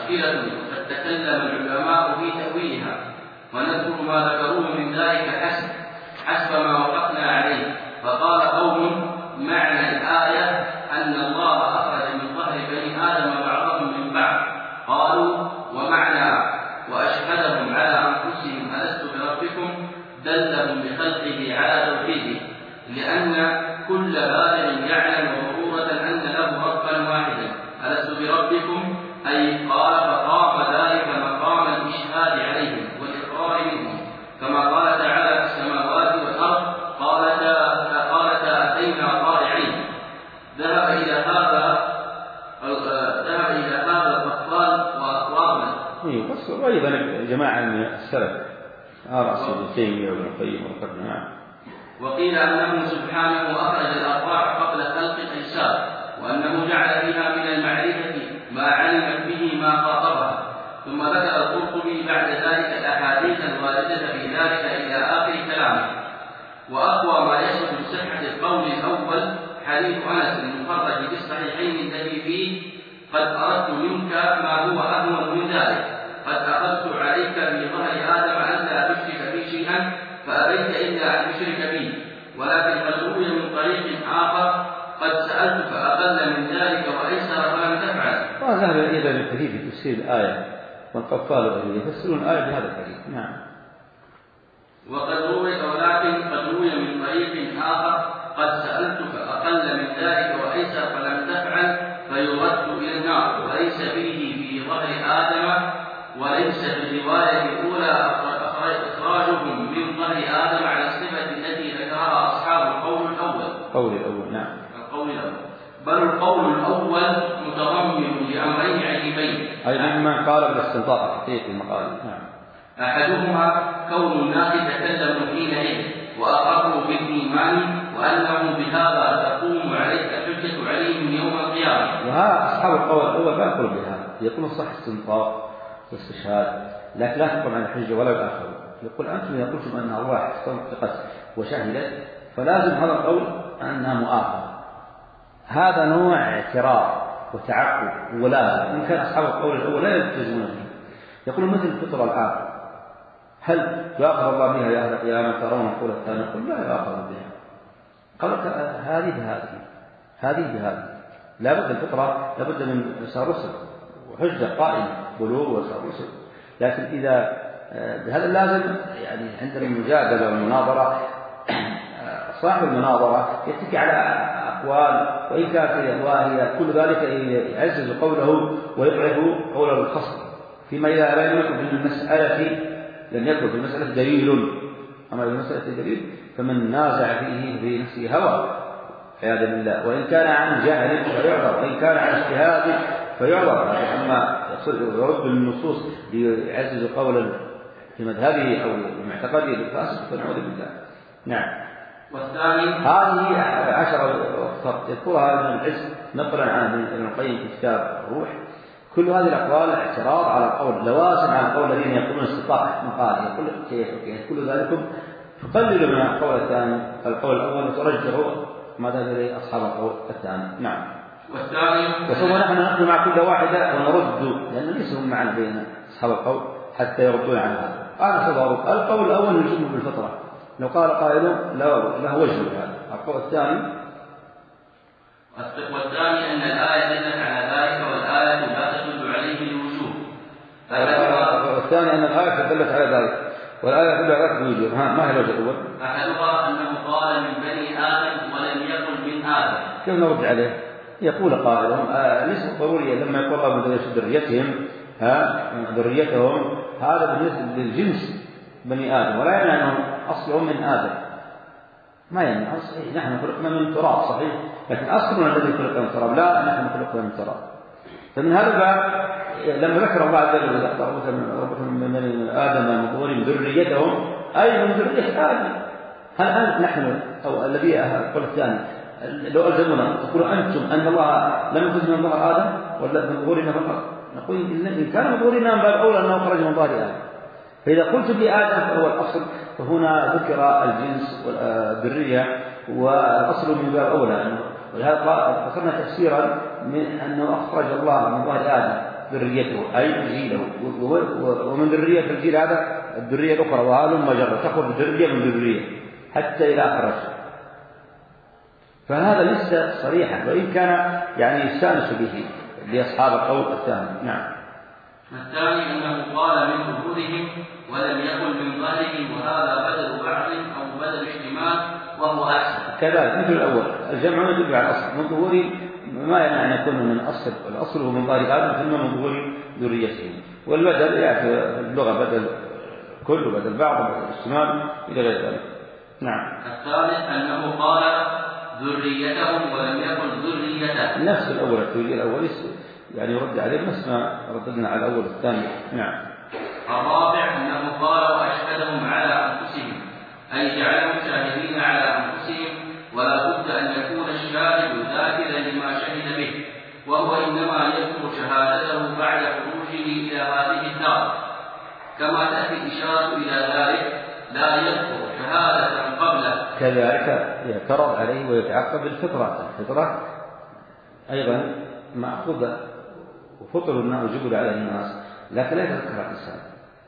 مشكلة قد تكلم العلماء في تأويلها، ونذكر ما ذكروه من ذلك حسب حسب ما وقفنا عليه. فقال قوم: معنى الآية أن الله أخرج من ظهر بني آدم بعضهم من بعض. قالوا: ومعنى وأشهدهم على أنفسهم ألست بربكم دلهم بخلقه على توحيده، لأن كل بالغ يعلم ضرورة أن له ربا واحدا. ألست بربكم أي قال فقام ذلك مقام الإشهاد عليهم والإقرار منهم، كما قال تعالى: في السماوات والأرض قالتا قالتا أتينا طائعين. ذهب إلى هذا ذهب إلى هذا الأطفال وأقوامنا.
إيه بس وأيضا جماعة من السلف أرأس ابن تيمية وابن القيم والقرن.
وقيل أنه سبحانه أخرج الأرواح قبل خلق الأجساد، وأنه جعل فيها من المعرفة ما علمت به ما خاطبها. ثم ذكر القرطبي بعد ذلك الأحاديث الواردة في ذلك إلى آخر كلامه. وأقوى ما يصف بصحة القول الأول حديث أنس المخرج في الصحيحين الذي فيه: قد أردت منك ما هو أهون من ذلك، قد أخذت عليك في ظهر آدم أن لا تشرك بي شيئا فأبيت إلا أن تشرك بي. ولكن قد روي من طريق آخر: قد سألتك أقل من ذلك وأيسر فلم تفعل.
وهذا إذا الحديث في تفسير الآية، والقفال يفسرون الآية بهذا الحديث. نعم.
وقد روي ولكن قد روي من طريق آخر: قد سألتك أقل من ذلك وأيسر فلم تفعل، فيرد إلى النار، وليس فيه في ظهر آدم، وليس في الرواية الأولى إخراجهم من ظهر آدم على الصفة التي ذكرها أصحاب القول الأول.
القول الأول نعم.
القول الأول بل القول الأول متضمن لأمرين عجيبين.
أي مما قال بالاستنطاق الحقيقي المقال. نعم.
أحدهما كون الناس تكلموا حينئذ وأقروا بالإيمان، وأنه بهذا تقوم عليك الحجة عليهم يوم القيامة.
وهذا أصحاب القول الأول لا يقولون بهذا، يقولون صح استنطاق واستشهاد، لكن لا تقوم على الحجة ولا الآخر. يقول أنتم إذا قلتم أن الله استنطقت وشهدت فلازم هذا القول أنها مؤاخذة. هذا نوع اعتراض وتعقب ولازم. إن كان أصحاب القول الأول لا يلتزمون به، يقولون مثل الفطرة الآن: هل يأخذ الله بها يا من ترون القول الثاني؟ يقول لا يأخذ بها. قال هذه بهذه هذه بهذه. لا بد الفطرة لا بد من إرسال رسل وحجة قائمة بلوغ وإرسال رسل. لكن إذا بهذا لازم يعني عندنا المجادلة والمناظرة، صاحب المناظرة يتكي على أقوال وإن كانت الواهية، كل ذلك يعزز قوله ويضعف قول الخصم، فيما إذا لم يكن في المسألة لم يكن في المسألة دليل. أما في المسألة دليل فمن نازع فيه في نفسه هوى عياذا بالله، وإن كان عن جهل فيعذر، وإن كان عن اجتهاد فيعذر. أما يرد النصوص ليعزز قولا في مذهبه أو معتقده الفاسد فنعوذ بالله. نعم.
والثاني
هذه عشرة يذكرها ابن العز نقلا عن ابن القيم في كتاب الروح. كل هذه الأقوال اعتراض على القول، لوازم على القول الذين يقولون استطاعة مقال، يقول كيف كل ذلك تقلل من القول الثاني القول الأول وترجعوا ما دام إليه أصحاب القول الثاني. نعم.
والثاني
وسوف نحن نأخذ مع كل واحدة ونرد، لأن ليس هم معنا بين أصحاب القول حتى يردون عن هذا. قال صدق القول الأول يجب بالفطرة، لو قال قائل له وجه هذا. القول الثاني
والثاني أن الآية دلت على ذلك، والآية لا تدل عليه الوجوب.
والثاني أن الآية دلت على ذلك والآية تدل على ذلك الوجوب. ها ما هي الوجه الأول؟
أحدها أنه قال من بني آدم ولم يقل من آدم.
كيف نرد عليه؟ يقول قائلهم آه ليس ضروري لما يقول الله من ذريتهم ها ذريتهم، هذا بالنسبة للجنس بني آدم، ولا يعني أنهم أصلهم من آدم. ما يعني صحيح نحن خلقنا من تراب صحيح، لكن أصلنا الذي خلقنا من تراب، لا نحن خلقنا من تراب. فمن هذا الباب لما ذكر الله عز وجل ربكم من بني آدم من ظهورهم ذريتهم أي من ذرية آدم. هل أنت نحن أو الذي يقول الثاني لو ألزمنا تقول أنتم أن الله لم يخرج من ظهر آدم ولا من ظهورنا فقط؟ نقول إن كان من ظهورنا من باب أولى أنه خرج من ظهر آدم. فإذا قلت بآدم فهو الأصل، فهنا ذكر الجنس والذرية والأصل من باب أولى. ولهذا ذكرنا تفسيرا من أنه أخرج الله من ظهر آدم ذريته أي جيله، ومن ذرية الجيل هذا الذرية الأخرى، وهذا مجرد تخرج ذرية من ذرية حتى إلى آخر الشيء. فهذا ليس صريحا، وإن كان يعني يستانس به لأصحاب القول الثاني. نعم.
الثاني أنه قال من ظهورهم ولم يقل من ظهرهم، وهذا بدل بعض أو بدل اشتمال وهو أحسن.
كذلك مثل الأول، الجمع يدل على الأصل، من ظهور ما يعني أن يكون من أصل، الأصل هو من ظهر آدم ثم من ظهور ذريته، والبدل يأتي اللغة بدل كل وبدل بعض وبدل اشتمال إلى غير ذلك. نعم.
الثالث أنه قال ذريتهم ولم يقل ذريته،
نفس الأول، التوجيه الأول يعني يرد عليه نفس ما رددنا على الأول الثاني. نعم.
الرابع أنه قال وأشهدهم على أنفسهم، أي جعلهم شاهدين على أنفسهم، ولا بد أن يكون الشاهد ذاكرا لما شهد به، وهو إنما يذكر شهادته بعد خروجه إلى هذه الدار، كما تأتي الإشارة إلى ذلك لا يذكر شهادة قبله.
كذلك يعترض عليه ويتعقب الفطرة، الفطرة أيضا مأخوذة وفطر الناس وجبل على الناس، لكن لا يتذكر الإنسان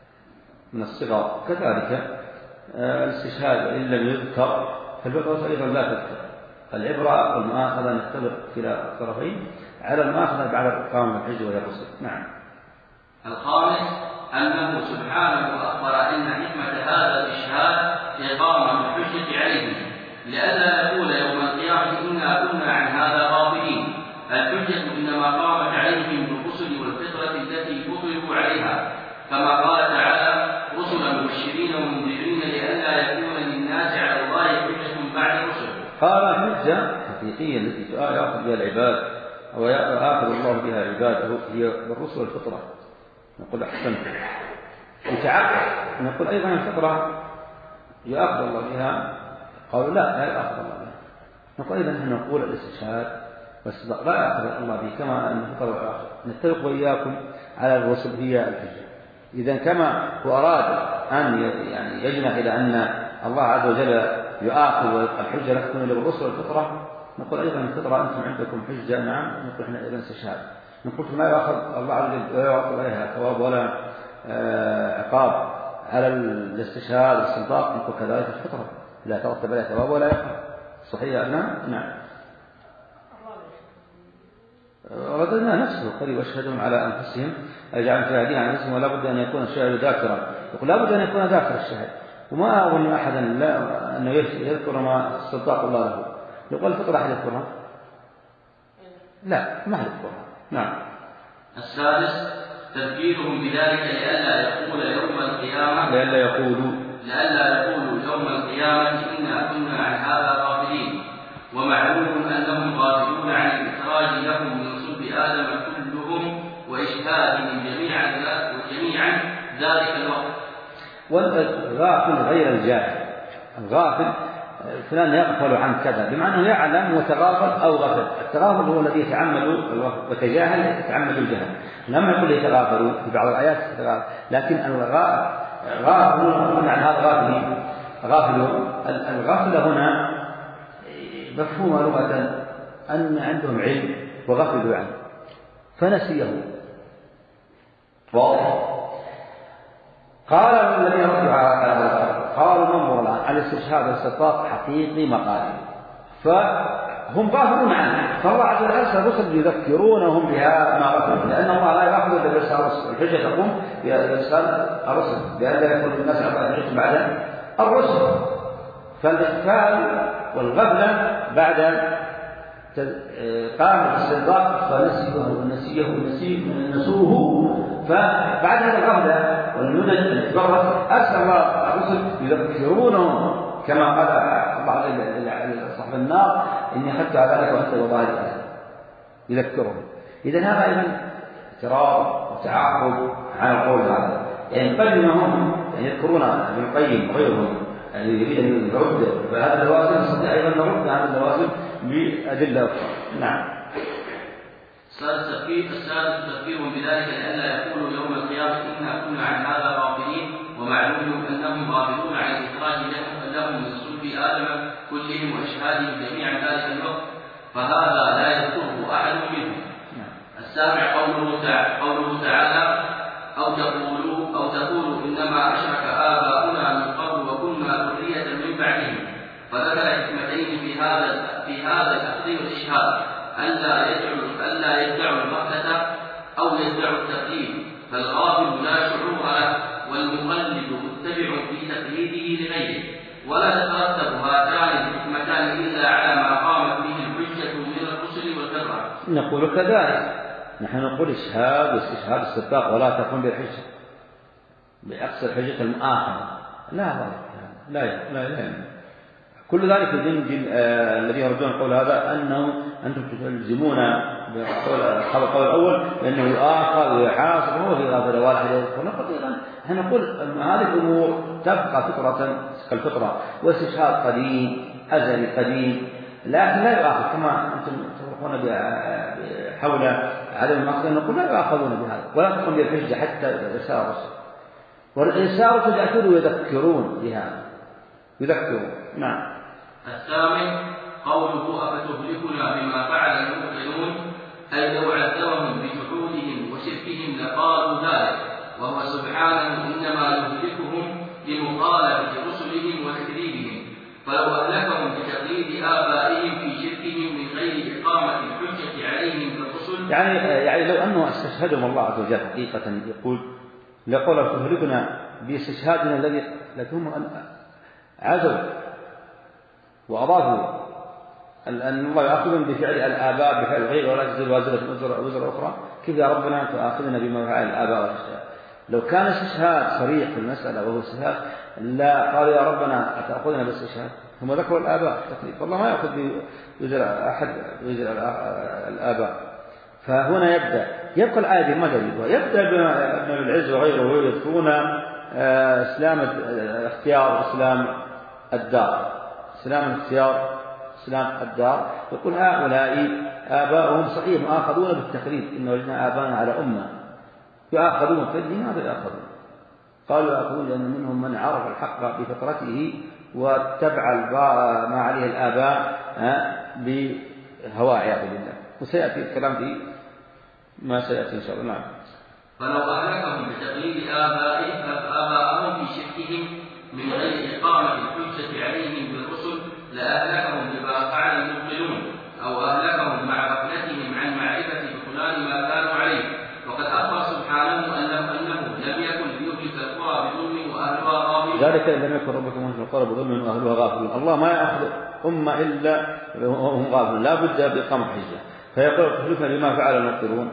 من الصغر. كذلك الاستشهاد إن لم يذكر فالفطرة أيضا لا تذكر. العبرة والمؤاخذة نختلف كلا الطرفين على المؤاخذة بعد إقامة الحج وهي الرسل. نعم.
الخامس أنه سبحانه أخبر أن حكمة هذا الإشهاد إقامة الحجة عليهم، لئلا نقول يوم القيامة إنا كنا عن هذا غافلين. الحجة إنما قامت عليهم بالرسل والفطرة التي فطروا عليها، كما قال تعالى رسلا مبشرين ومنذرين لئلا يكون للناس على الله حجة بعد الرسل.
قال الحجة الحقيقية التي يأخذ بها العباد أو يأخذ الله بها عباده هي الرسل والفطرة. نقول أحسنت. يتعقد نقول أيضا الفطرة يأخذ الله بها، قالوا لا لا يأخذ الله بها. نقول أيضا نحن نقول الاستشهاد والصدق لا يأخذ الله به، كما أن الفطرة الآخر. نتفق وإياكم على الرسل هي الحجة. إذا كما هو أراد أن يعني يجنح إلى أن الله عز وجل يؤاخذ والحجة لا تكون إلا بالرسل والفطرة، نقول أيضا الفطرة أنتم عندكم حجة. نعم. نقول إحنا أيضا استشهاد. نقول ما يأخذ الله عز وجل لا يعطي عليها ثواب ولا عقاب على الاستشهاد والصداق، نقول كذلك الفطرة لا ترتب عليها ثواب ولا عقاب. صحيح أنها نعم. رددنا نفسه قال واشهدهم على أنفسهم أجعل شاهدين على أنفسهم، ولا بد أن يكون الشاهد ذاكرا. يقول لا بد أن يكون ذاكر الشاهد، وما أظن أحدا لا أنه يذكر ما الصداق الله له. يقول الفطرة أحد يذكرها؟ لا ما يذكرها. نعم.
السادس تذكيرهم بذلك لئلا يقول يوم القيامة
لئلا يقولوا
لئلا يقولوا يوم القيامة إنا كنا عن هذا غافلين، ومعلوم أنهم غافلون عن الإخراج لهم من صلب آدم كلهم وإشهادهم جميعا وجميعا ذلك الوقت.
والغافل غير الجاهل. الغافل فلان يغفل عن كذا بمعنى أنه يعلم وتغافل أو غفل. التغافل هو الذي يتعمد وتجاهل يتعمد الجهل. لما يقول يتغافلوا في بعض الآيات يتغافل، لكن الغافل قلنا عن هذا غافل غافل الغافل هنا مفهوم لغة أن عندهم علم وغفلوا عنه فنسيه. واضح. قال الذين ردوا على هذا قالوا ننظر الآن الاستشهاد والاستطاق حقيقي مقالي، فهم غافلون عنه. فالله عز وجل أرسل الرسل يذكرونهم بها ما غفلوا، لأن الله لا يأخذ إلا بإرسال الرسل. الحجة تقوم بإرسال الرسل لأن يكون الناس على الحجة بعد الرسل. فالإغفال والغفلة بعد قام الاستطاق فنسيه ونسيه ونسيه نسوه، فبعد هذا الغفلة والنضج الاتبرس أرسل الله الرسل يذكرونهم كما قال بعض صاحب النار إني أخذت عذابك وأنت وظاهر الأسد يذكرهم. إذن هذا أيضا اعتراض وتعاقب على القول هذا، يعني قدمهم يعني يذكرون ابن القيم وغيرهم يعني يريد أن يرد فهذا اللوازم نستطيع أيضا نرد هذا اللوازم بأدلة أخرى. نعم.
السادس تذكيرهم بذلك لئلا يقولوا يوم القيامة إنا كنا عن هذا غافلين، ومعلوم أنهم غافلون عن الإخراج لهم من صلب آدم كلهم وإشهادهم جميعا ذلك الوقت، فهذا لا يذكره أحد منهم. السابع قوله تعالى, قوله تعالى أو تقولوا أو تقولوا إنما أشرك آباؤنا من قبل وكنا ذرية من بعدهم. فذكر حكمتين في هذا في هذا الأخذ والإشهاد: ألا يدعوا ألا يدعوا الوحدة أو يدعوا التقليد، فالغافل لا شعور له والمقلد متبع في تقليده لغيره. ولا تترتب هاتان الحكمتان إلا على ما قامت به الحجة من الرسل والكرة.
نقول كذلك، نحن نقول إشهاد واستشهاد السباق ولا تقوم بالحجة بأقصى الحجة المؤاخرة، لا لا لا لا, لا. كل ذلك يدين آه الذين يردون القول هذا أنه أنتم تلزمون بالقول القول الأول لأنه يؤاخذ ويحاسب وهو في غافل واحد يذكر. نقول نحن نقول أن هذه الأمور تبقى فطرة كالفطرة، واستشهاد قديم أزلي قديم، لكن لا يؤاخذ كما أنتم تفرقون حول عدم المقصد. نقول لا يؤاخذون بهذا ولا تقوم بالحجة حتى الإرسال الرسل، والإرسال الرسل يأتون ويذكرون بهذا يذكرون. نعم.
الثامن قوله أفتهلكنا بما فعل المبطلون، أي لو عذبهم بجحودهم وشركهم لقالوا ذلك، وهو سبحانه إنما يهلكهم لمخالفة رسلهم وتكذيبهم، فلو أهلكهم بتقليد آبائهم في شركهم من غير إقامة الحجة عليهم بالرسل.
يعني يعني لو أنه استشهدهم الله عز وجل حقيقة يقول لقول تهلكنا باستشهادنا الذي لهم عزوا وأضافوا أن الله يأخذهم بفعل الآباء بفعل الغير ولا تزر وازرة وزر أخرى، كيف يا ربنا تأخذنا بما فعل الآباء والأشياء؟ لو كان استشهاد صريح في المسألة وهو استشهاد لا قال يا ربنا أتأخذنا بالاستشهاد، هم ذكروا الآباء تقريبا، والله ما يأخذ بوزر أحد وزر الآباء. فهنا يبدأ يبقى الآية ما دليلها، يبدأ ابن العز وغيره يذكرون إسلام اختيار إسلام الدار إسلام الاختيار إسلام الدار، يقول هؤلاء آباؤهم صحيح مؤاخذون بالتقليد، إن وجدنا آباءنا على أمة يؤاخذون في لماذا يؤاخذون؟ قالوا يؤاخذون لأن منهم من عرف الحق بفطرته واتبع ما عليه الآباء بهواء عياذ بالله، وسيأتي الكلام في ما سيأتي إن شاء الله. نعم.
فلو أهلكهم بتقليد آبائهم في شركهم من غير إقامة الحجة عليهم بالرسل لأهلكهم بما فعل المبطلون، أو أهلكهم مع غفلتهم عن معرفة بطلان ما كانوا عليه. وقد أخبر سبحانه أنه لم يكن ليهلك القرى بظلم وأهلها غافلون.
ذلك لم يكن ربكم مهلك القرى بظلم وأهلها غافلون. الله ما يأخذ أمة إلا وهم غافلون، لا بد بإقامة حجة. فيقول تهلكنا بما فعل المبطلون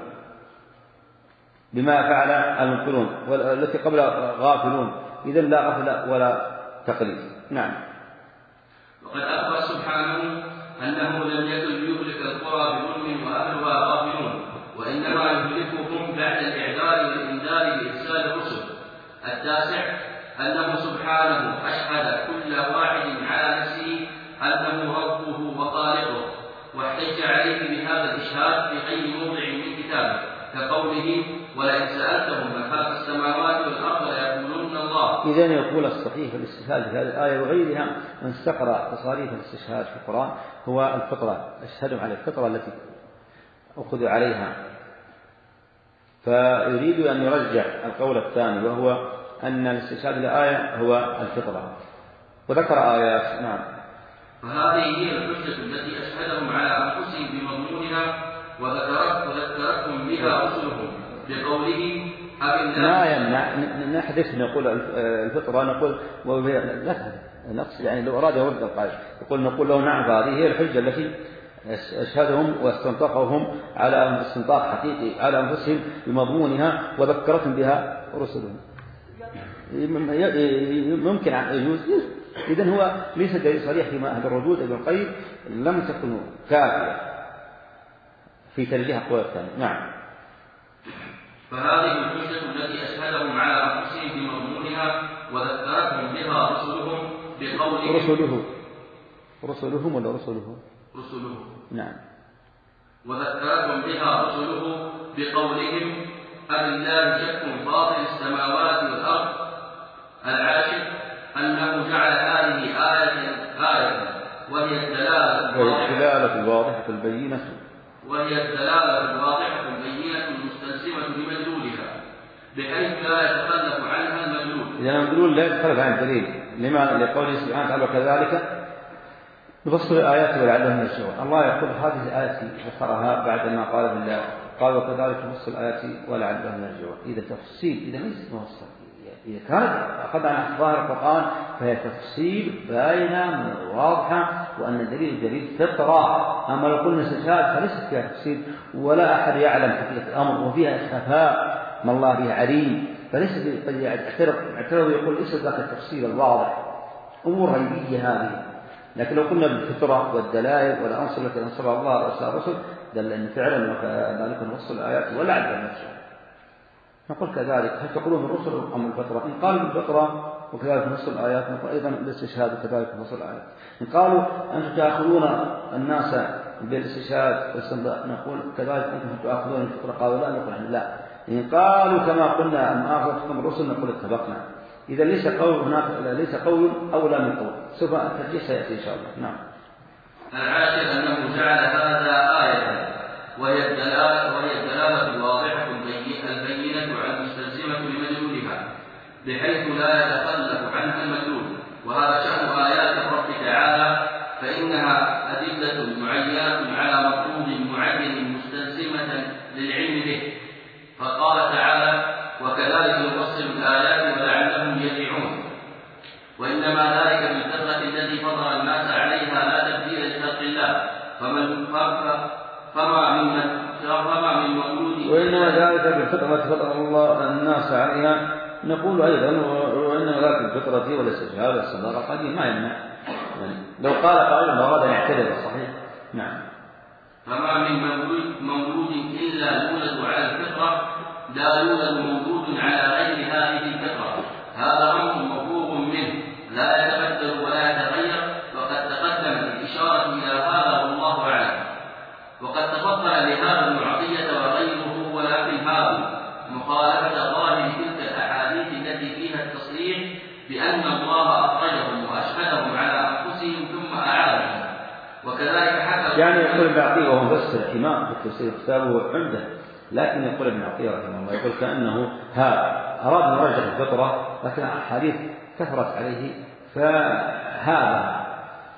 بما فعل المبطلون والتي قبل غافلون، إذا لا غفل ولا تقليد. نعم.
وقد أخبر سبحانه أنه لم يكن ليهلك القرى بظلم وأهلها غافلون، وإنما يهلكهم بعد الإعذار والإنذار بإرسال الرسل. التاسع أنه سبحانه أشهد كل واحد على نفسه أنه ربه وخالقه، واحتج عليه بهذا الإشهاد في غير موضع من كتابه، كقوله ولئن سألتهم من خلق السماوات والأرض ليقولن الله.
إذن يقول الصحيح في الاستشهاد في هذه الآية وغيرها من استقرأ تصاريف الاستشهاد في القرآن هو الفطرة، اشهدوا على الفطرة التي أخذوا عليها. فيريد أن يرجع القول الثاني وهو أن الاستشهاد الآية هو الفطرة، وذكر آيات. نعم.
فهذه هي الحجة التي أشهدهم على أنفسهم بمضمونها وذكرتهم بها رسلهم بقوله
لا يمنع نحدث نقول الفطرة نقول لا نقص، يعني لو أراد يرد القائل يقول نقول له نعم فهذه هي الحجة التي أشهدهم واستنطقهم على استنطاق حقيقي على أنفسهم بمضمونها وذكرتهم بها رسلهم. ممكن أن يجوز، إذن هو ليس دليل صريح فيما هذا الردود ابن القيم لم تكن كافية في ترجيح القول الثاني. نعم.
فهذه الحجة التي أشهدهم على أنفسهم بمضمونها وذكرتهم بها رسلهم بقولهم
رسله رسلهم ولا رسله
رسله
نعم.
وذكرتهم بها رسله بقولهم أبالله شك فاطر السماوات والأرض. العاشر أنه جعل هذه آية آية وهي الدلالة
الواضحة البينة
وهي الدلالة الواضحة البينة
لأن الدلول لا يختلف عن الدليل، لما لقوله سبحانه وتعالى وكذلك نفصل الآيات ولعلهم يرجعون. الله يقول هذه الآيات ذكرها بعدما قال بالله قال وكذلك نفصل الآيات ولعلهم يرجعون. إذا تفصيل إذا ليس مفصل، إذا كانت أخذ عن ظاهر القرآن فهي تفصيل باينة واضحة وأن الدليل دليل فطرة. أما لو قلنا استشهاد فليست فيها تفصيل ولا أحد يعلم حقيقة الأمر وفيها خفاء ما الله به عليم، فليس قد يعترض اعترض يقول ليس ذاك التفصيل الواضح، أمور غيبية هذه. لكن لو قلنا بالفطرة والدلائل والأنصر التي أنصرها الله وأرسل الرسل دل أن فعلا وكذلك نفصل الآيات ولعلهم يرجعون. نقول كذلك هل تقولون الرسل أم الفطرة؟ إن قالوا بالفطرة وكذلك نفصل الآيات نقول أيضا الاستشهاد وكذلك نفصل الآيات. إن قالوا أنتم تأخذون الناس بالاستشهاد والاستنباط نقول كذلك أنتم تأخذون الفطرة. قالوا لا نقول لا. إن قالوا كما قلنا أن آخذتكم الرسل نقول اتفقنا. إذا ليس قول هناك ليس قول أولى من قول، سوف الترجيح سيأتي إن شاء الله. نعم.
العاشر أنه جعل هذا آية وهي الدلالة وهي الدلالة الواضحة البينة على المستلزمة لمدلولها بحيث لا يتخلف عنها المدلول، وهذا شأن آيات الرب تعالى فإنها أدلة معينة على مطلوب معين مستلزمة للعلم به. فقال تعالى وكذلك نفصل الآيات ولعلهم يرجعون، وإنما ذلك بالفطرة التي فطر الناس عليها لا تبديل لخلق الله، فمن فما من فما من مولود
وإنما ذلك بالفطرة فطر الله الناس عليها. نقول أيضا وإنما ذلك بالفطرة والاستجهاد والصدارة قديم ما يمنع، لو قال قائل أراد أن يعترض صحيح. نعم.
فما من مولود مولود إلا يولد على الفطرة لا يولد مولود على غير هذه الفطرة، هذا أمر مفروغ منه لا يتبدل ولا يتغير، وقد تقدم الإشارة إلى هذا والله أعلم. وقد تفضل لهذا المعطية وغيره، ولكن هذا مخالفة ظاهر تلك الأحاديث التي فيها التصريح بأن الله أخرجهم وأشهدهم على أنفسهم ثم أعادهم. وكذلك حكى
يعني يقول ابن عطية وهو مفسر إمام في تفسير كتابه عنده، لكن يقول ابن عطية رحمه الله يقول كأنه ها أراد أن يرجح الفطرة لكن الأحاديث كثرت عليه فهذا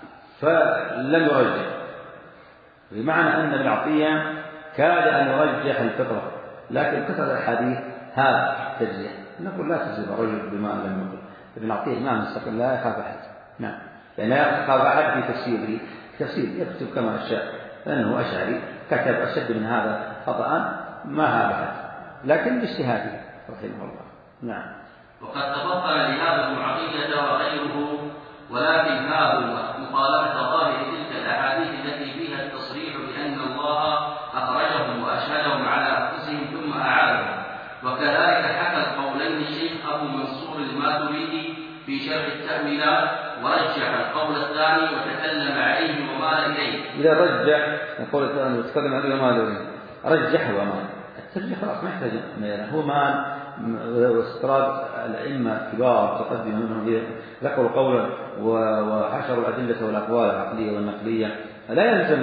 فلم يرجح، بمعنى أن ابن عطية كاد أن يرجح الفطرة لكن كثرت الحديث هذا ترجيح. نقول لا تجزم الرجل بما لم يقل. ابن عطية إمام مستقل لا يخاف أحد. نعم. لأن لا يخاف أحد في تفسيره تفسير يكتب كما شاء، لأنه أشعري كتب أشد من هذا خطأ ما هذا أحد، لكن باجتهاده رحمه الله. نعم.
وقد تفضل لهذا المعطية وغيره، ولكن هذا مخالفة ظاهر تلك الأحاديث التي فيها التصريح بأن الله أخرجهم وأشهدهم على أنفسهم ثم أعادهم. وكذلك حكى القولين الشيخ أبو منصور الماتريدي في شرح التأويلات ورجح القول الثاني وتكلم عليه ومال إليه.
إذا رجح القول الثاني وتكلم عليه ومال إليه رجح ومال. الترجيح خلاص ما يحتاج ميل، هو مال واستطراد الأئمة الكبار تقدم منهم ذكروا قولا وحشروا الأدلة والأقوال العقلية والنقلية، لا يلزم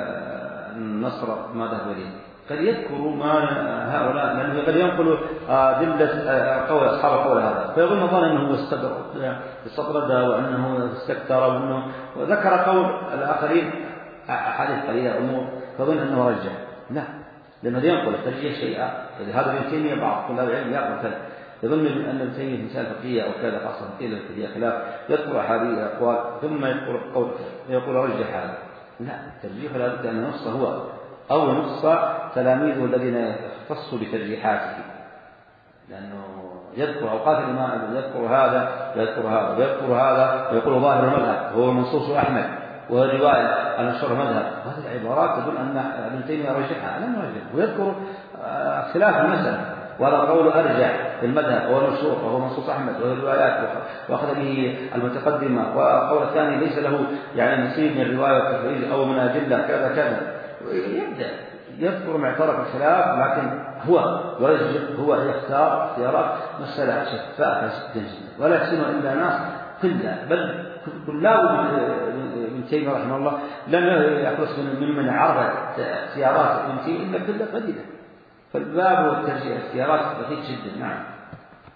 النصر ما ذهب إليه. قد يذكروا ما هؤلاء لأنه قد ينقلوا أدلة قول أصحاب القول هذا فيظن ظن أنه استطرد وأنه استكثر وأنه وذكر قول الآخرين أحاديث قليلة أمور فظن أنه رجع. لا، لأنه ينقل الترجيح شيئا. هذا ابن تيمية بعض طلاب العلم يقول كذا، يظن أن ابن تيمية مثال فقهية أو كذا خاصة قيل في خلاف يذكر أحاديث أقوال ثم يقول قول يقول رجح هذا. لا، الترجيح لا بد أن ينص هو أو نص تلاميذه الذين يختصوا بترجيحاته، لأنه يذكر أوقات الإمام يذكر هذا ويذكر هذا ويذكر هذا ويقول ظاهر المذهب هو منصوص أحمد ورواية عن الشر مذهب. هذه العبارات تدل أن ابن تيمية رجحها لم يرجح، ويذكر اختلاف المسألة وهذا القول أرجح في المذهب وهو مشهور وهو منصوص أحمد وهو الروايات وأخذ به المتقدمة، والقول الثاني ليس له يعني نصيب من الرواية والتفريج أو من أدلة كذا كذا. يبدأ يذكر معترف الخلاف لكن هو يرجح هو يختار اختيارات مسألة شفافة جدا جدا ولا تسمى إلا ناس قلة، بل طلاب ابن تيمية رحمه الله لم يخلص ممن عرض اختيارات ابن تيمية إلا قلة قليلة، فالباب والترجيح اختيارات بسيط جدا. نعم.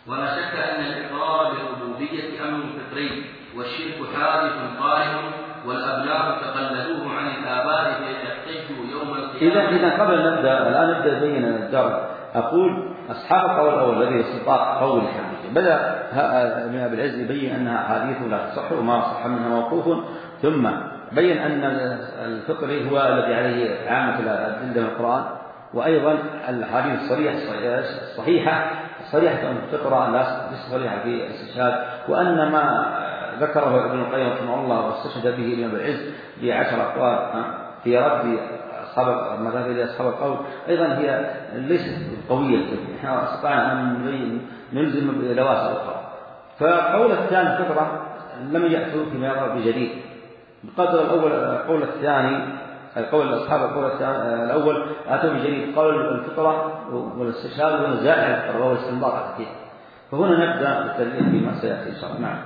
ولا شك أن الإقرار بالربوبية أمر فطري، والشرك حادث قائم، والأبناء تقلدوه عن الآباء فيحتجوا يوم القيامة.
إذا إذا قبل أن نبدأ الآن نبدأ بين الدرس. أقول أصحاب القول الأول الذي استطاع قول الحديث بدأ ابن أبي العز يبين أنها أحاديث لا تصح وما صح منها موقوف، ثم بين أن الفطري هو الذي عليه عامة الأدلة من القرآن، وأيضا الحديث الصريح الصحيحة الصريحة أن الفطرة لا صريحة في الاستشهاد، وأن ما ذكره ابن القيم رحمه الله واستشهد به ابن أبي العز بعشر أقوال في رد أصحاب المذاهب إلى أصحاب القول أيضا هي ليست قوية، إحنا استطعنا أن نلزم بلواسع أخرى. فالقول الثاني الفطرة لم يأتوا فيما يظهر بجديد بقدر الأول. القول الثاني القول أصحاب القول الأول أتوا بجديد قول الفطرة والاستشهاد والزائع الفطرة وهو الاستنباط الحقيقي. فهنا نبدأ بالتدليل فيما سيأتي إن شاء الله. نعم.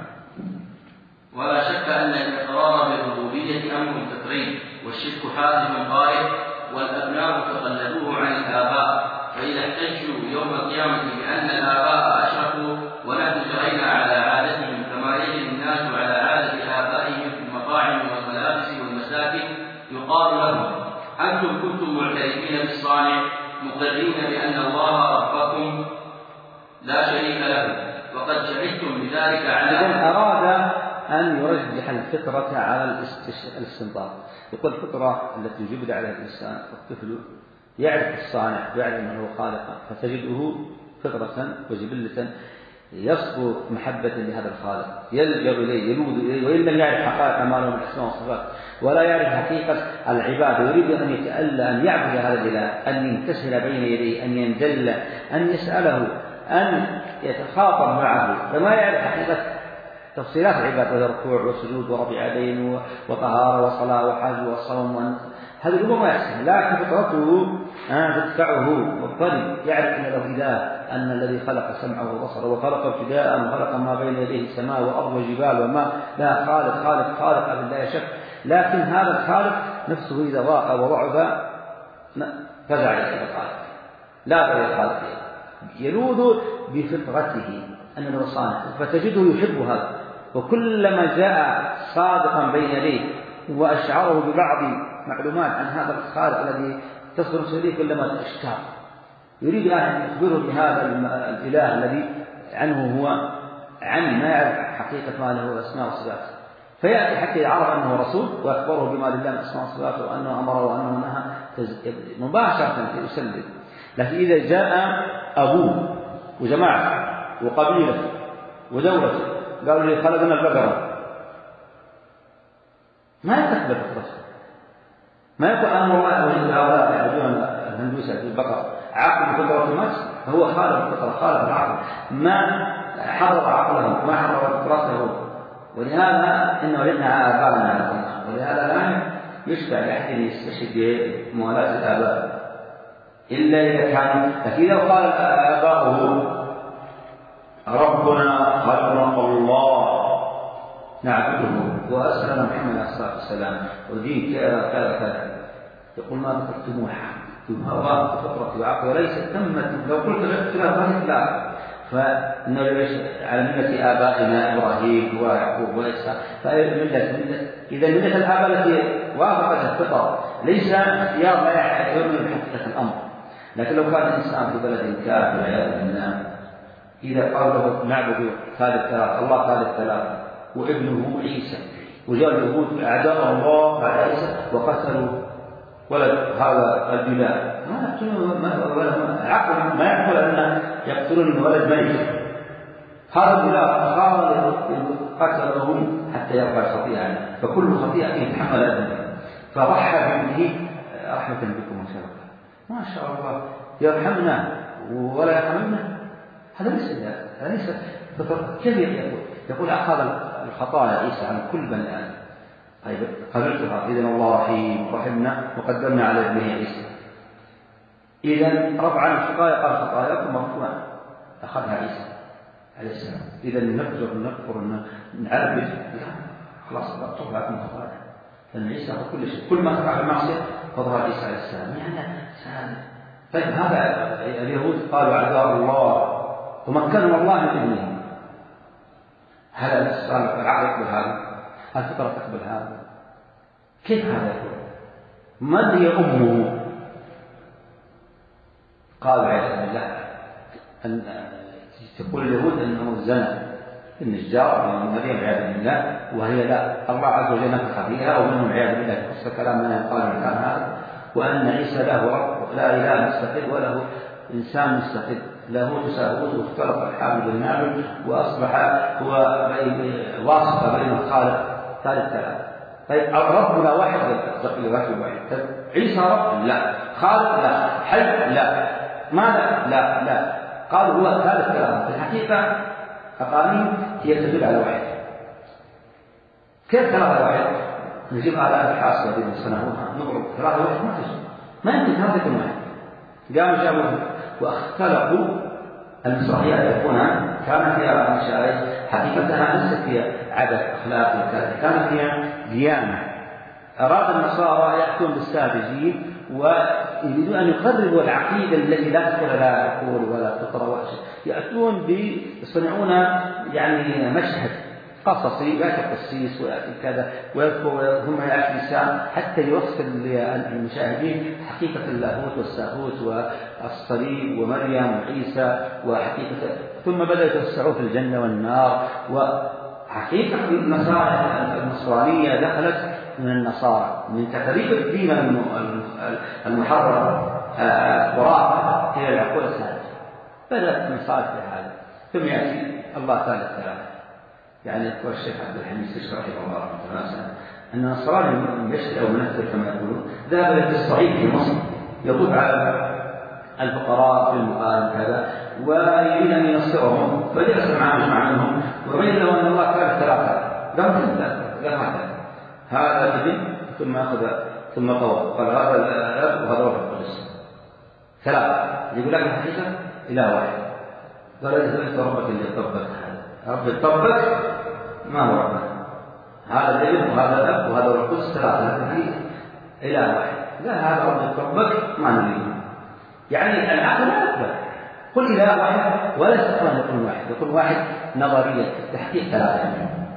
ولا شك أن الإقرار بالربوبية أمر فطري، والشرك حادث قائم، والأبناء تقلدوه عن الآباء، فإذا احتجوا يوم القيامة بأن الآباء أشركوا ونحن جرينا على عادتهم كما يجري الناس على عادة آبائهم في المطاعم والملابس والمساكن، يقال لهم: أنتم كنتم معترفين بالصانع مقرين بأن الله ربكم لا شريك له، وقد شهدتم بذلك على.
إذن أراد أن يرجح الفطرة على الاستنباط. يقول الفطرة التي جبل عليها الإنسان الطفل يعرف الصانع ويعرف أنه خالق، فتجده فطرة وجبلة يصبو محبة لهذا الخالق، يلجأ إليه يلوذ إليه، وإن لم يعرف حقائق ما له من الأسماء والصفات ولا يعرف حقيقة العبادة، يريد أن يتألى أن يعبد هذا الإله، أن ينكسر بين يديه، أن ينجل، أن يسأله، أن يتخاطب معه، فما يعرف حقيقة تفصيلات العبادة، ركوع وسجود ورفع يدين وطهارة وصلاة وحج وصوم، هذا الأمور ما يحسن، لكن فطرته تدفعه والطريق يعرف أن له إله، أن الذي خلق سمعه وبصره وخلق ابتداء وخلق ما بين يديه السماء وأرض وجبال وما، لا خالق خالق خالق هذا لا شك. لكن هذا الخالق نفسه إذا ضاق وضعف فزع إلى الخالق، لا غير الخالق، يلوذ بفطرته أنه صانع، فتجده يحب هذا، وكلما جاء صادقا بين يديه وأشعره ببعض معلومات عن هذا الخالق الذي تصدر إليه كلما اشتاق، يريد أن يخبره بهذا الإله الذي عنه هو عن ما يعرف حقيقة ما له أسماء وصفات، فيأتي حتى يعرف أنه رسول ويخبره بما لله من أسماء وصفات وأنه أمره وأنه نهى مباشرة يسلم. لكن إذا جاء أبوه وجماعة وقبيلة ودولة قالوا لي خلقنا البقرة، ما يتقبل فطرته، ما يقول أن الله وجد هؤلاء يعبدون الهندوسة في البقرة عقل فطرة النفس، فهو خالق الفطرة خالق العقل، ما حضر عقله ما حضر فطرته، ولهذا إن وجدنا آباءنا على الأمة، ولهذا الآن يشفع لأحد يستشهد بموالاة الآباء إلا إذا كان. لكن لو قال آباؤه ربنا خلق الله نعبده وأسلم محمد عليه الصلاة والسلام ودين كذا كذا كذا، يقول ما ذكرتموه هو فطرة وعقل وليس تمت. لو قلت الاختلاف ما لا، فإنه على ملة آبائنا إبراهيم ويعقوب وإسحاق، فملة إذا ملة الآباء التي وافقت الفطر ليس اختيار لا يؤمن بحقيقة الأمر. لكن لو كان الإنسان في بلد كافر والعياذ بالله، إذا قال له نعبد ثالث ثلاث الله ثالث ثلاث وابنه عيسى، وجاء اليهود أعداء الله بعد عيسى وقتلوا ولد هذا البلاد، ما يقتلون عقل ما يقول أن يقتلون ولد ميت، هذا البلاد خالد قتلهم حتى يرفع الخطيئة، فكل خطيئة يتحمل أدنى، فضحى بابنه رحمة بكم وشرفا، ما شاء الله يرحمنا ولا يرحمنا، هذا ليس هذا ليس فطرة. كيف يقول يقول أخذ الخطايا عيسى عن كل بني آدم، طيب قبلتها إذن الله رحيم رحمنا وقدمنا على ابنه عيسى، إذن رفع الخطايا قال خطاياكم مرفوعة أخذها عيسى عليه السلام، إذن نفجر نكفر نعرف خلاص ترفع لكم خطايا، لأن عيسى هو كل شيء، كل ما تفعل المعصية فظهر عيسى عليه السلام، يعني سهل. طيب هذا اليهود قالوا أعداء الله ومكنهم الله من ابنهم. هل العقل يقبل هذا؟ هل الفطرة تقبل هذا؟ كيف هذا يكون؟ من هي أمه؟ قال عياذا بالله أن تقول اليهود أنه زنى النجار من مريم عياذا بالله، وهي لا، الله عز وجل نفخ فيها، ومنهم عياذا بالله في قصة كلام من يقال مكان هذا، وأن عيسى له رب لا إله مستقل وله إنسان مستقل، له تساوت واختلط الحامل بالنابل وأصبح هو واسطة بين الخالق. ثالث كلام. طيب ربنا واحد غير واحد واحد. عيسى رب؟ لا. خالق؟ لا. حي؟ لا. ماذا؟ لا لا. قالوا هو ثالث كلام. في الحقيقة أقانيم هي تدل على واحد. كيف ثلاثة واحد؟ نجيب على أبحاث الذين صنعوها نضرب ثلاثة واحد ما تجي، ما يمكن ثلاثة يكون واحد. قاموا جابوا واختلقوا المسرحيات يكونها كانت فيها مشاهد حقيقتها ليست فيها عدد أخلاق وكذا، كانت فيها ديانة. أراد النصارى يأتون بالساذجين ويريدون أن يقربوا العقيدة التي لا تدخل لا عقول ولا فطرة ولا شيء، يأتون يصنعون يعني مشهد قصصي، يأتي القسيس ويأتي كذا ويذكر ثم يأتي الإنسان حتى يوصل للمشاهدين حقيقة اللاهوت والساهوت والصليب ومريم وعيسى وحقيقة، ثم بدأ يتوسعوا في الجنة والنار. وحقيقة النصرانية دخلت من النصارى من تقريب الدين المحرر وراء إلى العقول السادسة، بدأت من صالح هذا. ثم يأتي الله تعالى الثلاثة، يعني يذكر الشيخ عبد الحميد السيسي رحمه الله رحمه الله أن النصراني يشتري أو منثر كما يقولون ذهب إلى الصعيد في مصر يطوف على الفقراء في المقام كذا ويريد أن ينصرهم، فجلس معهم مجمع منهم وبين له أن الله تعالى ثلاثة، قال ثلاثة، قال هذا هذا ابن ثم أخذ ثم قوى، قال هذا الأب وهذا روح القدس ثلاثة. يقول لك الحقيقة إله واحد. قال إذا أنت ربك اللي يطبق هذا، رب يطبق ما هو ربك، هذا الابن وهذا الأب وهذا روح القدس ثلاثة، هذه إله واحد. لا هذا رب يطبق ما نريد، يعني العقل لا يقبل. قل إله واحد ولا يستطيع أن يكون واحد، يكون واحد نظرية تحقيق ثلاثة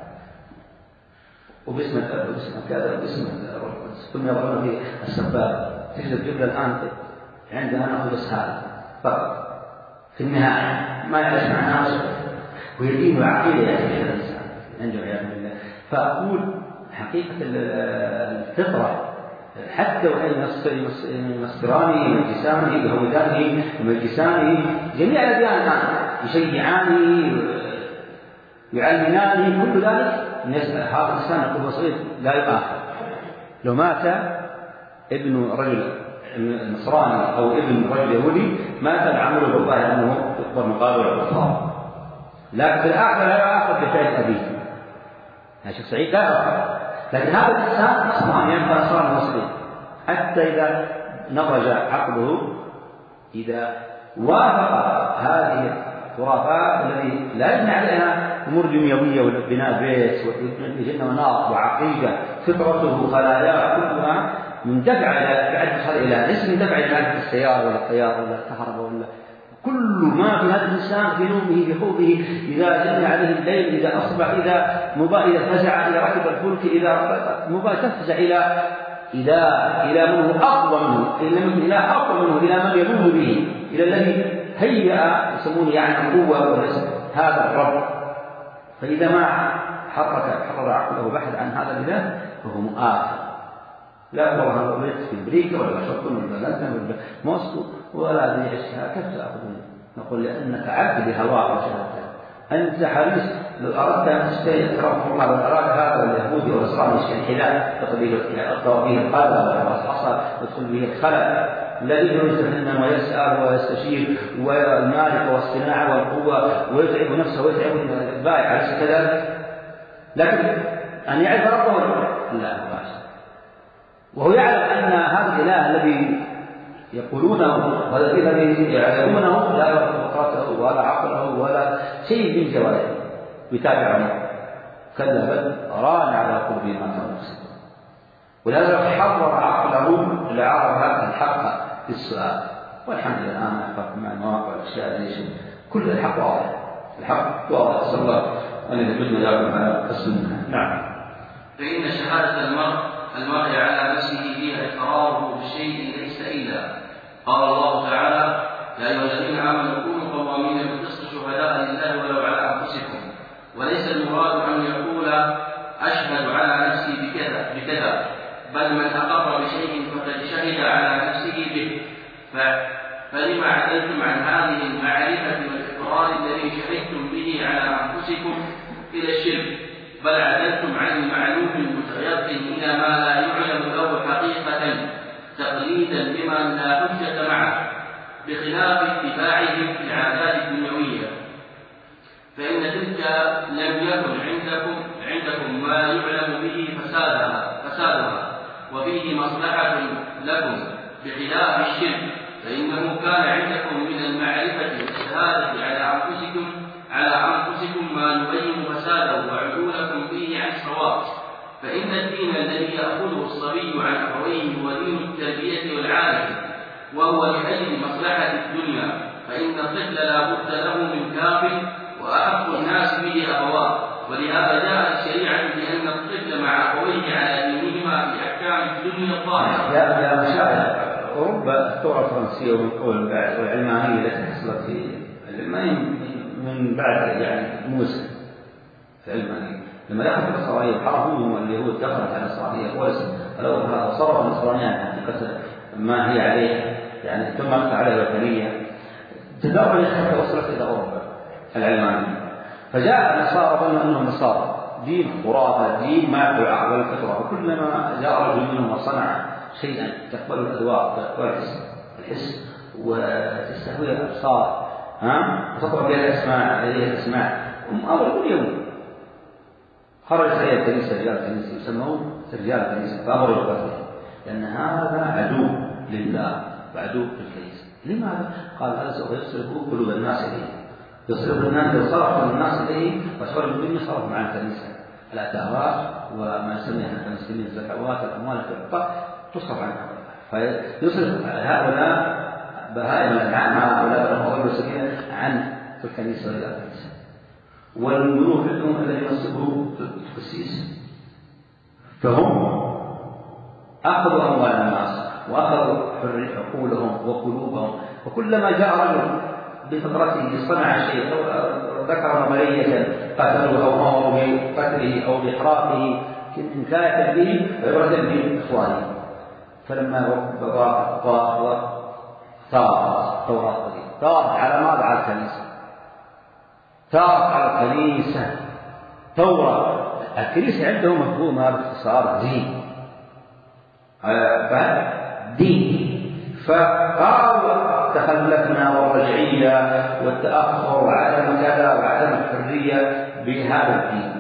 وباسم الأب وباسم كذا وباسم الروح القدس. كنا يضعون في السباب تجد الجملة الآن عندنا نأخذ بس هذا فقط في النهاية ما يعيش معناها ويدين العقيدة يأتي بها الإنسان عنده عياذ بالله. فأقول حقيقة الفطرة حتى وإن نصراني مجساني يهوداني مجساني جميع الأديان الآن يشيعاني يعلماني كل ذلك هذا الإنسان يقول بسيط لا يقاتل. لو مات ابن رجل نصراني أو ابن رجل يهودي مات العمل بالله أنه يقبل مقابل الكفار، لكن في الآخر لا يأخذ بفعل أبيه. يا شيخ سعيد لا يأخذ، لكن هذا الإنسان أصلا ينفع صار مصري حتى إذا نضج عقله، إذا وافق هذه الخرافات التي لا يبنى عليها أمور دنيوية وبناء بيت وجنة ونار وعقيدة، فطرته خلاياه كلها مندفعة إلى بعد إلى ليس مندفعة إلى السيارة ولا الطيارة ولا الكهرباء ولا كل ما في هذا الإنسان في نومه في خوفه، إذا جن عليه الليل، إذا أصبح، إذا مبا إذا فزع، إذا ركب الفلك، إذا مبا تفزع إلى إلى إلى من هو أقوى منه، إلى من إلى أقوى منه، إلى من يلوذ به، إلى الذي هيأ يسمونه يعني القوة والرزق هذا الرب. فإذا ما حرك حرر عقله بحث عن هذا الإله فهو مؤاخذ. لا والله وليت في أمريكا ولا شرطون ولا لندن ولا موسكو ولا ذي أشياء، كيف تأخذون؟ نقول لأنك عبد لهواء وشهوتك، أنت حريص لو أردت أن تشتري أكرمك الله، لو أراد هذا اليهودي والنصراني يشتري حذاء تقضي به القلب والحصى وتدخل به الخلل، الذي يرسل ويسأل ويستشير والمالك والصناعة والقوة ويتعب نفسه ويتعب البائع، أليس كذلك؟ لكن أن يعرف ربه لا مباشر، وهو يعلم أن هذا الإله الذي يقولونه والذي يعلمونه لا يعرف فطرته ولا عقله ولا شيء من جوارحه يتابعونه، كلا بل ران على قلوبهم ما كانوا يكسبون. ولهذا حرر عقله لعرف هذا الحق في السؤال. والحمد لله الآن نحفظ مع المواقع والأشياء ليش كل الحق واضح، الحق واضح. صلى الله أن يجبرنا لكم على السنة. نعم.
فإن شهادة المرء المرء على نفسه فيها إقراره بالشيء ليس إلا. قال الله تعالى: يا أيها الذين آمنوا كونوا قوامين بالقسط شهداء لله ولو على أنفسكم. وليس المراد أن يقول أشهد على نفسي بكذا بكذا، بل من أقر بشيء فقد شهد على نفسه به. فلما عدلتم عن هذه المعرفة والإقرار الذي شهدتم به على أنفسكم إلى الشرك، بل عدلتم عن المعلوم المتيقن إلى ما لا يعلم له حقيقة تقليدا لمن لا حجة معه، بخلاف اتباعهم في العادات الدنيوية، فإن تلك لم يكن عندكم عندكم ما يعلم به فسادها فسادها وفيه مصلحة لكم، بخلاف الشرك فإنه كان عندكم من المعرفة والشهادة على أنفسكم على أنفسكم ما يبين فساده وعدولكم فيه عن صواب. فإن الدين الذي يأخذه الصبي عن أبويه هو دين التربية والعادة، وهو لأجل مصلحة الدنيا، فإن الطفل لا بد له من كاف وأحق الناس به أبواه. ولهذا جاءت الشريعة بأن الطفل مع أبويه على دينهما في أحكام الدنيا الظاهرة.
يا يا مشايخ، أوروبا الثورة الفرنسية والعلمانية التي حصلت في العلمانية من بعد يعني موسى في العلمانية، لما دخلت النصرانية حرفوا اليهود دخلت على النصرانية ولو صرف النصرانية حقيقة ما هي عليه، يعني ثم أخذ عليها الوثنية، تدرج حتى وصلت إلى أوروبا العلمانية. فجاء النصارى ظنوا أنهم نصارى، دين خرافة، دين ما يعقل العقل ولا الفطرة، وكلما جاء رجل منهم وصنع شيئا تقبل الأذواق تقبل الحس وتستهوي الأبصار ها وتطرق بها الأسماع عليها الأسماع أمر كل يوم. خرج عليه الكنيسة رجال الكنيسة يسمون رجال الكنيسة فأمروا بقتله، لأن هذا عدو لله وعدو للكنيسة. لماذا؟ قال هذا سوف يصرف قلوب الناس إليه، يصرف الناس لو صرف الناس إليه وصرف الدنيا صرف مع الكنيسة الأتاوات وما يسميها المسلمين الزكوات الأموال الفقراء تصرف عنها، فيصرف هؤلاء بهائم الأنعام هؤلاء الأموال والسكينة عن الكنيسة وإلى الكنيسة. والملوك عندهم الذي ينصبوا التقسيس، فهم أخذوا أموال الناس وأخذوا عقولهم وقلوبهم، وكلما جاء رجل بفطرته صنع شيء أو ذكر نظرية قتلوا أو أمروا بقتله أو بإحراقه إنكاية به وعبرة بإخوانه، فلما ضاقت ضاقت ثارت التوراة ثارت على ماذا؟ على الكنيسة، ثارت على الكنيسة ثورة. الكنيسة عندهم مفهومها باختصار دين، دين، فقالوا تخلفنا والرجعية والتأخر وعدم كذا وعدم الحرية بهذا الدين،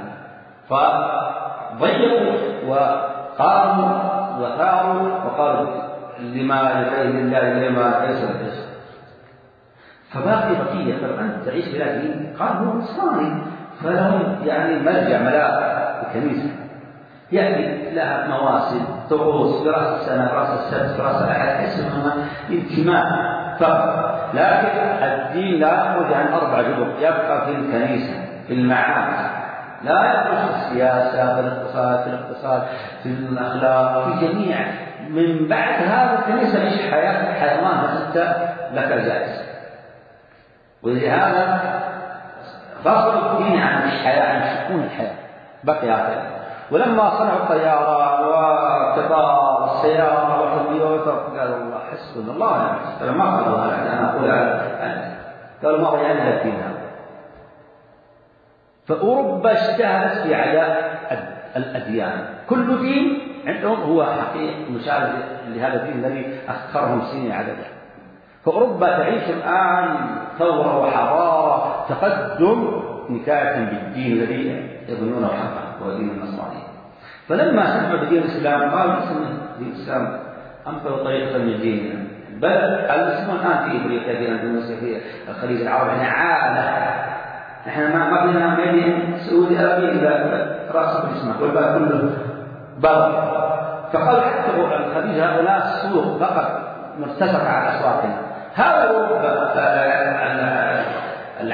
فضيقوا وقاموا وثاروا وقالوا لما لغير الله لما ليس الجسد. فباقي بقية فأنت تعيش بلا دين، قال هو نصراني، فلهم يعني ملجأ ملاذ الكنيسة، يأتي لها مواسم طقوس في رأس السنة رأس السبت في رأس الأحد اسمها انتماء فقط، لكن الدين لا يخرج عن أربع جذور، يبقى في الكنيسة في المعارف، لا يخرج في السياسة في الاقتصاد في الاقتصاد في الأخلاق في جميع. من بعد هذا الكنيسة يعيش حياة حيوان بس لك الجائزة. ولهذا فصل الدين عن الحياة عن شؤون الحياة بقي هكذا. ولما صنعوا الطيارة والقطار والسيارة والكمبيوتر قالوا الله حسبنا الله ونعم الوكيل، ما قالوا هذا أنا أقول عنه، قالوا ما رأينا إلا الدين هذا. فأوروبا اجتهدت في عداء الأديان، كل دين عندهم هو حقيقي مشابه لهذا الدين الذي أخرهم سنين عددا. فأوروبا تعيش الآن ثورة وحضارة تقدم نكاية بالدين الذي يظنونه حقا هو دين النصرانية. فلما سمعوا بدين الإسلام قالوا اسمه دين الإسلام أمثل طريقة من ديننا، بل المسلمون الآن في إفريقيا في أندونيسيا في الخليج العربي احنا عالة، احنا ما ما فينا مدينة سعودي أرابي إلا رأس الإسلام والباقي كله بلد. فقالوا حتى الخليج هؤلاء السوق فقط مرتفعة على أسواقنا. هذا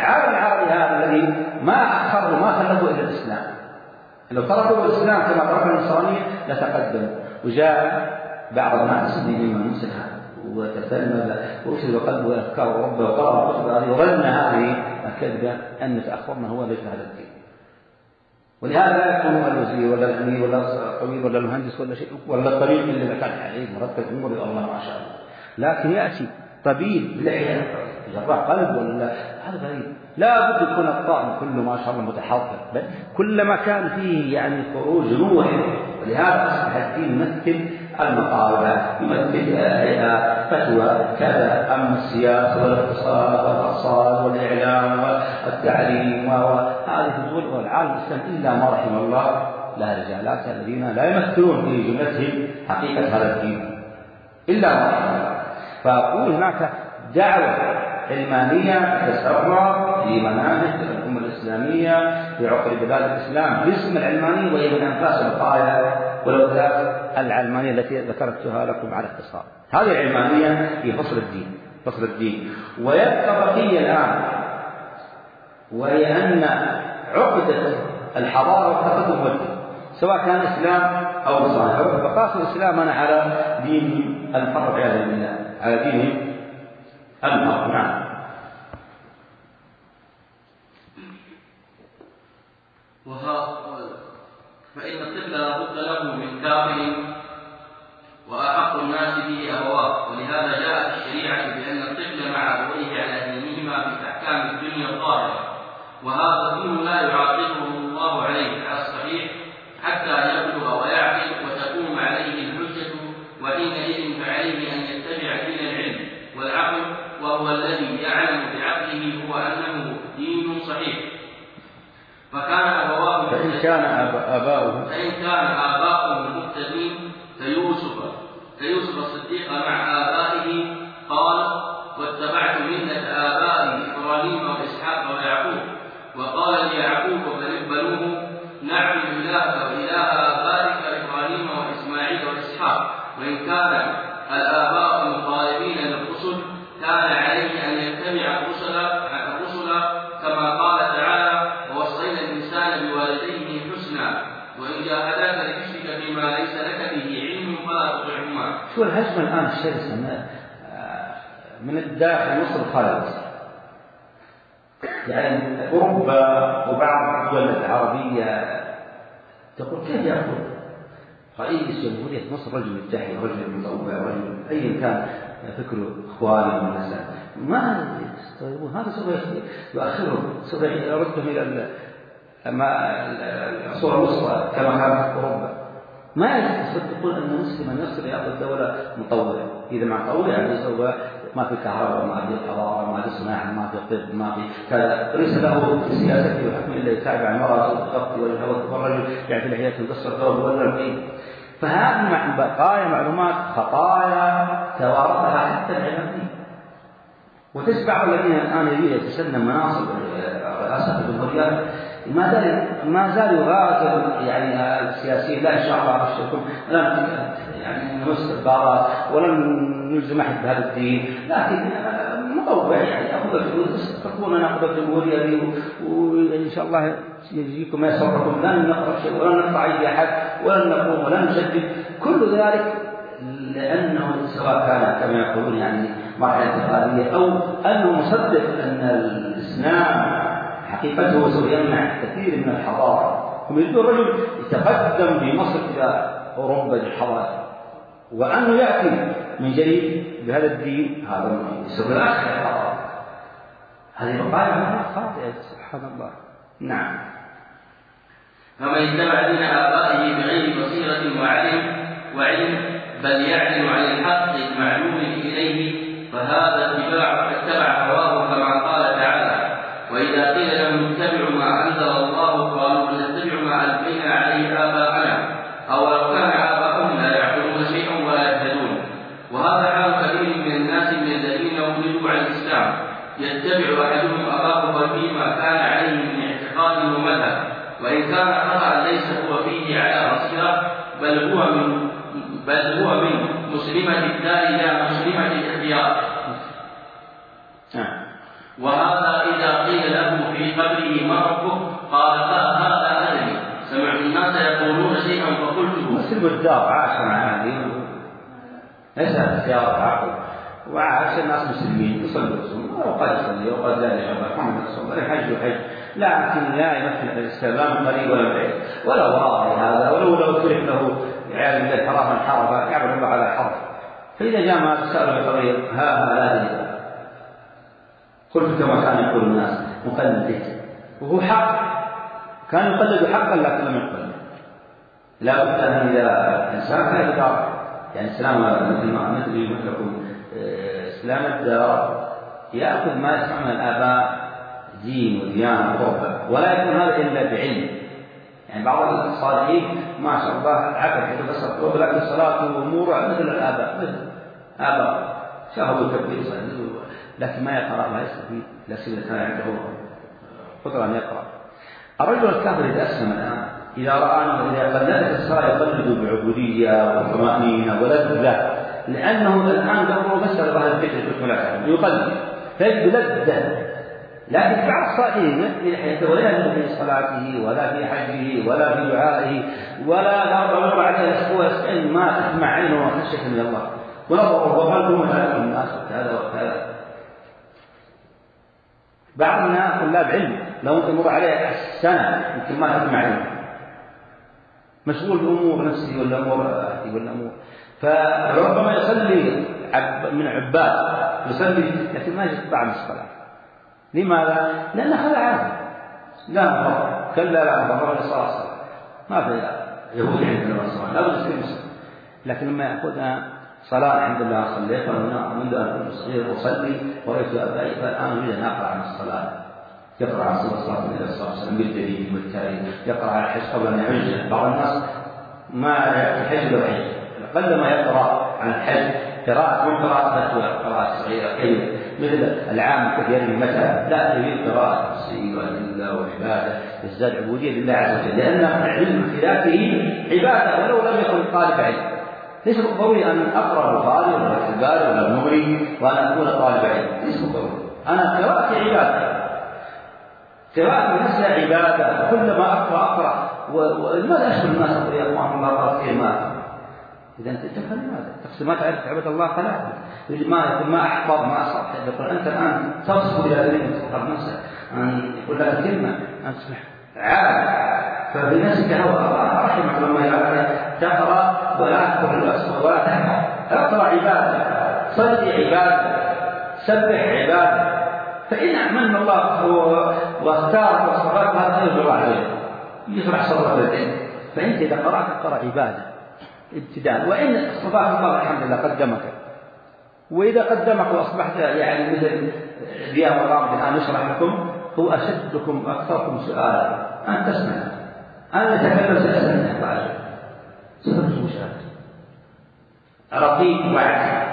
لو تركوا الإسلام كما ترك النصرانية لتقدم. وجاء بعض الناس مما مسلها وتتلمذ وأشرب قلبه وأفكار ربه وقرأ الكتب هذه وظن هذه الكذبة أن تأخرنا هو ليس هذا الدين. ولهذا لا يكون الوزير ولا الأمير ولا الطبيب ولا المهندس ولا شيء ولا الطبيب اللي ذكرت عليه مرتب أمور الله ما شاء الله، لكن يأتي طبيب بلحية جراح قلب ولا هذا غريب. لا بد يكون الطعم كله ما شاء الله متحضر، بل كلما كان فيه يعني خروج روح. ولهذا أصبح الدين يمثل المقالة، يمثل فتوى كذا، أما السياسة والاقتصاد والاقتصاد والإعلام والتعليم وهذه الدول والعالم الإسلامي إلا ما رحم الله لها رجالات الذين لا يمثلون في جملتهم حقيقة هذا الدين إلا ما رحم الله. فأقول هناك دعوة علمانية تستمر في مناهج الأمة الإسلامية في عقر بلاد الإسلام باسم العلمانية، وهي من أنفاس القاية والوثائق العلمانية التي ذكرتها لكم على اختصار. هذه العلمانية في فصل الدين فصل الدين ويبقى بقية الآن، وهي أن عقدة الحضارة والتقدم والدين سواء كان إسلام أو نصرانية، فقاسوا الإسلام أنا على دين الحر والعياذ بالله، على دين الحر. نعم.
فإن الطفل لا بد له من كافل وأحق الناس به أبواه، ولهذا جاءت الشريعة بأن الطفل مع أبويه على دينهما في أحكام الدنيا الظاهرة، وهذا الدين لا يعاقبه الله عليه على الصحيح حتى يبلغ ويعقل وتقوم عليه الحجة، وحينئذ فعليه أن يتبع دين العلم والعقل، وهو الذي يعلم بعقله هو أنه دين صحيح. فكان أبواه
فإن كان آباؤه
فإن كان آباؤه مهتدين كيوسف كيوسف الصديق مع آبائه قال واتبعت ملة آبائي إبراهيم وإسحاق ويعقوب، وقال ليعقوب بنوه نعبد إلهك وإله آبائك إبراهيم وإسماعيل وإسحاق. وإن كان الآباء مطالبين للرسل كان عليه أن يتبع الرسل كما قال تعالى ووصينا الإنسان بوالديه حسنا وإن جاهداك لتشرك بما ليس لك به علم فلا تطعهما.
شو الهجمة الآن الشرسة من الداخل مصر خارج، يعني أوروبا وبعض الدول العربية تقول كيف يأخذ رئيس جمهورية مصر رجل متحد رجل مطوع رجل أيا كان فكره إخواني والنساء، ما هذا سوف يؤخرهم، سوف يردهم إلى العصور الوسطى كما كانت في أوروبا. ما يصدقون أن مسلما يصل يأخذ دولة مطورة، إذا مع مطورة يعني سوف ما في كهرباء ما في حضارة ما في صناعة ما في طب ما في كذا، ليس له في سياسته وحكم إلا يتابع المرأة والتغطي والرجل يعني لحيته تكسر ثوب ولا العين. فهذه بقايا معلومات خطايا توارثها حتى العلمانيين، وتتبع الذين الآن يريد يتسنى مناصب رئاسة الجمهوريات ما زال ما زال يغادر يعني السياسيين. لا إن شاء الله أبشركم لن يعني نمس البارات ولن نلزم أحد بهذا الدين، لكن مطوع يعني أخذ الفلوس تكون أنا أخذ الجمهورية دي وإن شاء الله يجيكم ما يسركم، لن نقرأ شيء ولن نقطع أيدي أحد ولن نقوم ولن نشدد كل ذلك، لأنه سواء كان كما يقولون يعني مرحلة انتقالية أو أنه مصدق أن الإسلام حقيقته سوف يمنع كثير من الحضارة. هم يريدون الرجل يتقدم في مصر إلى أوروبا للحضارة، وأنه يأتي من جديد بهذا الدين هذا يسوي الآخر الحضارة. هذه بقايا خاطئة سبحان الله. نعم.
فمن اتبع دين آبائه بغير بصيرة وعلم وعلم بل يعلم عن الحق المعلوم إليه فهذا اتباع اتبع هواه كما قال تعالى وإذا قيل لهم اتبعوا ما أنزل الله قالوا نتبع ما ألقينا عليه آباءنا أو لو كان آباؤهم لا يعقلون شيئا ولا يهتدون. وهذا حال كثير من الناس من الذين ولدوا على الإسلام يتبع أحدهم أباه فيما كان عليه من اعتقاد ومذهب، وإن كان خطأ ليس هو فيه على بصيرة بل هو من بل هو من مسلمة الدار إلى مسلمة الاختيار. وهذا إذا قيل له في قبره ما ربك قال هذا أدري سمعت الناس يقولون شيئا فقلته.
مسلم الدار عاش مع هذه ليس سيارة عقل، وعاش الناس مسلمين يصلون وقد يصلي وقد لا يعبر محمد صلى الله عليه وسلم، الحج وحج، لكن لا يمثل الإسلام قريب ولا بعيد ولا واضح هذا، ولو لو ترك له عيال من الحرام الحرف يعبد الله على الحرف. فإذا جاء ما تسأل بقضية ها ها لا أدري، قلت كما كان يقول الناس مقلد، وهو حق، كان يقلد حقا لكن لم يقلد. لا بد أن إذا الإنسان كان يدار يعني إسلام مثل ما مثل مثلكم إسلام الدار يأخذ ما يسمع من الآباء دين وديانة وقربة، ولا يكون هذا إلا بعلم. يعني بعض الصالحين ما شاء الله عقل حتى بس القرب، لكن صلاته وأموره مثل الآباء مثل آباء شاهدوا كبير صلوا، لكن ما يقرأ ما يستفيد، لا سيما كان عنده قدرة أن يقرأ. الرجل الكافر إذا أسلم الآن إذا رأى إذا قلدت الصلاة يقلد بعبودية وطمأنينة ولذة، لأنه الآن قبره بس هذا الفكر الملاحظة يقلد فيجد لذة. لكن بعض الصالحين ولا يجد في صلاته ولا في حجه ولا في دعائه ولا ضرب عمره عليه الأسبوع يسأل ما تسمع عينه وخشية من الله ونظر وقلبه مثلا الناس وكذا وكذا. بعضنا طلاب علم لو تمر عليه سنة يمكن ما تسمع عينه، مشغول بأمور نفسه ولا أمور أهله ولا أمور، فربما يصلي من عباد يصلي لكن ما يجد بعد الصلاة. لماذا؟ لأن هذا عادي، لا مفر كلا لا مفر ولا صلاة ما في يهودي عندنا ولا صلاة، لا بد يصير مسلم. لكن لما يأخذها صلاة عند الله صليت وأنا منذ أن كنت صغير أصلي ورأيت أبائي فالآن أريد أن أقرأ عن الصلاة، يقرأ عن صلاة النبي صلى الله عليه وسلم بالدليل والتاريخ، يقرأ على الحج قبل أن يحج. بعض الناس ما يحج ولا يحج، قل ما يقرأ عن الحج قراءة من قراءة قراءة صغيرة كبيرة مثل العام كثير من مثلا، لا يريد قراءة تفسير وأدلة وعبادة يزداد عبودية لله عز وجل، لأن العلم في ذاته عبادة ولو لم يكن طالب علم. ليس بالضروري أن أقرأ البخاري ولا البخاري ولا المغري وأن أكون طالب علم، ليس بالضروري. أنا قراءتي عبادة، قراءة نفسها عبادة، كلما أقرأ أقرأ ولماذا أشكر الناس أقول يا الله الله قال خير ما إذا أنت تفهم ماذا تقصد ما تعرف عبادة الله فلا ما ما أحفظ ما أصح. يقول أنت الآن تصل إلى ذلك تفهم نفسك أن يقول لك كلمة أن تصبح عالم، فبنفسك هو رحمك لما يقول تقرأ ولا تقرأ الأسماء ولا تحفظ، اقرأ عبادة، صلي عبادة، سبح عبادة. فإن من الله واختار والصلاة هذا يجب عليه يشرح صدر الدين. فأنت إذا قرأت اقرأ عبادة ابتداء، وإن استطاع الله الحمد لله قدمك، وإذا قدمك وأصبحت يعني مثل رياض الرابط الآن يشرح لكم هو أشدكم وأكثركم سؤالا أن تسمع أنا أتكلم سأسأل الله سبب المشاهد رقيق وعدي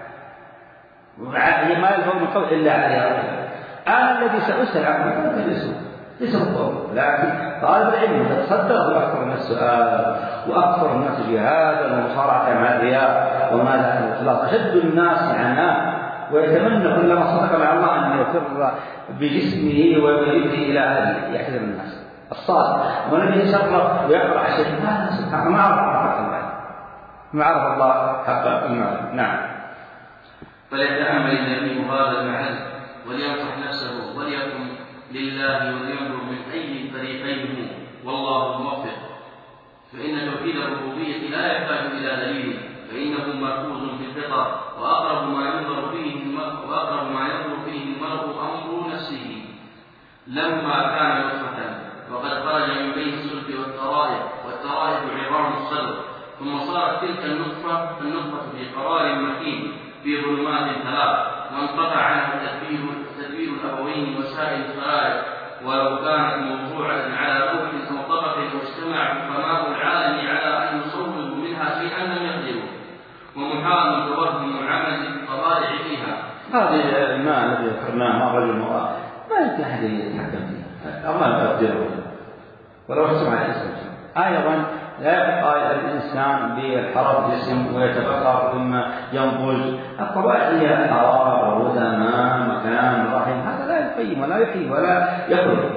وعدي ما يلفظ من قول إلا على رقيق. أنا الذي سأسأل عنه ليس ليس بالضرورة، لكن طالب العلم يتصدق وأكثر من السؤال وأكثر الناس جهادا ومصارعة مع الرياء وما لا الإخلاص، أشد الناس عناء ويتمنى كلما صدق مع الله أن يفر بجسمه ويريده إلى أهله يحذر الناس الصالح. والذي يشرف ويقرأ شيء ما سبحانه ما عرف حق الله ما عرف الله حق المال. نعم.
فليتأمل النبي هذا المعنى ولينصح نفسه وليكن لله ولينظر من أي فريقين والله الموفق. فإن توحيد الربوبية لا يحتاج إلى دليل، فإنه مركوز في الفطر، وأقرب ما ينظر فيه وأقرب ما ينظر فيه المرء أمر نفسه لما كان نطفة، وقد خرج من بين الصلب والترائب، والترائب عظام الصدر، ثم صارت تلك النطفة النطفة في قرار مكين في ظلمات ثلاث، وانقطع عنها تدبير تدبير الأبوين وسائر الخلائق، ولو كانت موضوعة على لوح أو طبق واجتمع حكماء العالم على أن يصوروا منها شيئا لم يقدروا، ومحال توهم عمل الطبائع فيها.
هذه الماء الذي ذكرناه ما رجل مراه ما يمكن أحد يتحكم فيه، الله يقدره ولو اجتمع الإنسان. أيضا لا يبقى الإنسان بالحرف جسم ويتفكر ثم ينضج. الطبائع هي حرارة ودماء مكان رحم، هذا لا يقيم ولا يحيي ولا يخرج،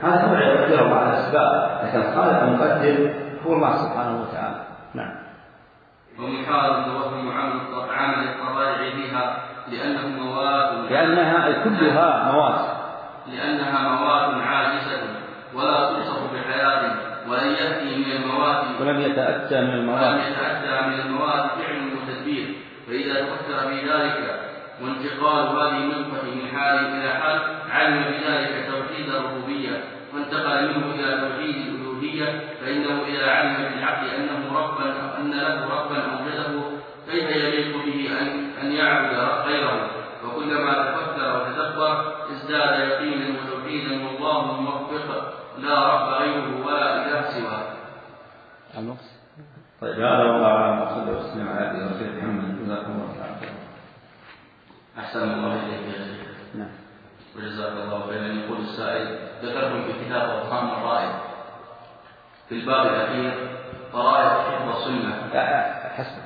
هذا هو يقدر على الأسباب، لكن الخالق المقدر هو الله سبحانه وتعالى. نعم.
ومحال وهم عمل الطبائع فيها لأنه مواد
لأنها كلها مواد
لأنها مواد عاجزة ولا توصف بحياة، ولن يأتي من المواد
ولم يتأتى من المواد
ولم يتأتى من المواد فعل وتدبير. فإذا تفكر في ذلك وانتقال هذه النطفة من حال إلى حال علم بذلك توحيد الربوبية وانتقل منه إلى توحيد الألوهية، فإنه إذا علم بالعقل أنه ربا أن له ربا أوجده كيف يليق به أن, أن يعبد غيره؟ وكلما تفكر وتدبر ازداد يقينا وتوحيدا، والله موفق لا رب غيره ولا إله سواه.
طيب هذا والله أعلم. صلى الله وسلم على رسول محمد. جزاكم الله خيرا.
أحسن الله إليك يا شيخ.
نعم.
وجزاك الله خيرا. يقول السائل: ذكرتم في كتاب أوهام الرائد في الباب الأخير فرائد حفظ السنة.
حسن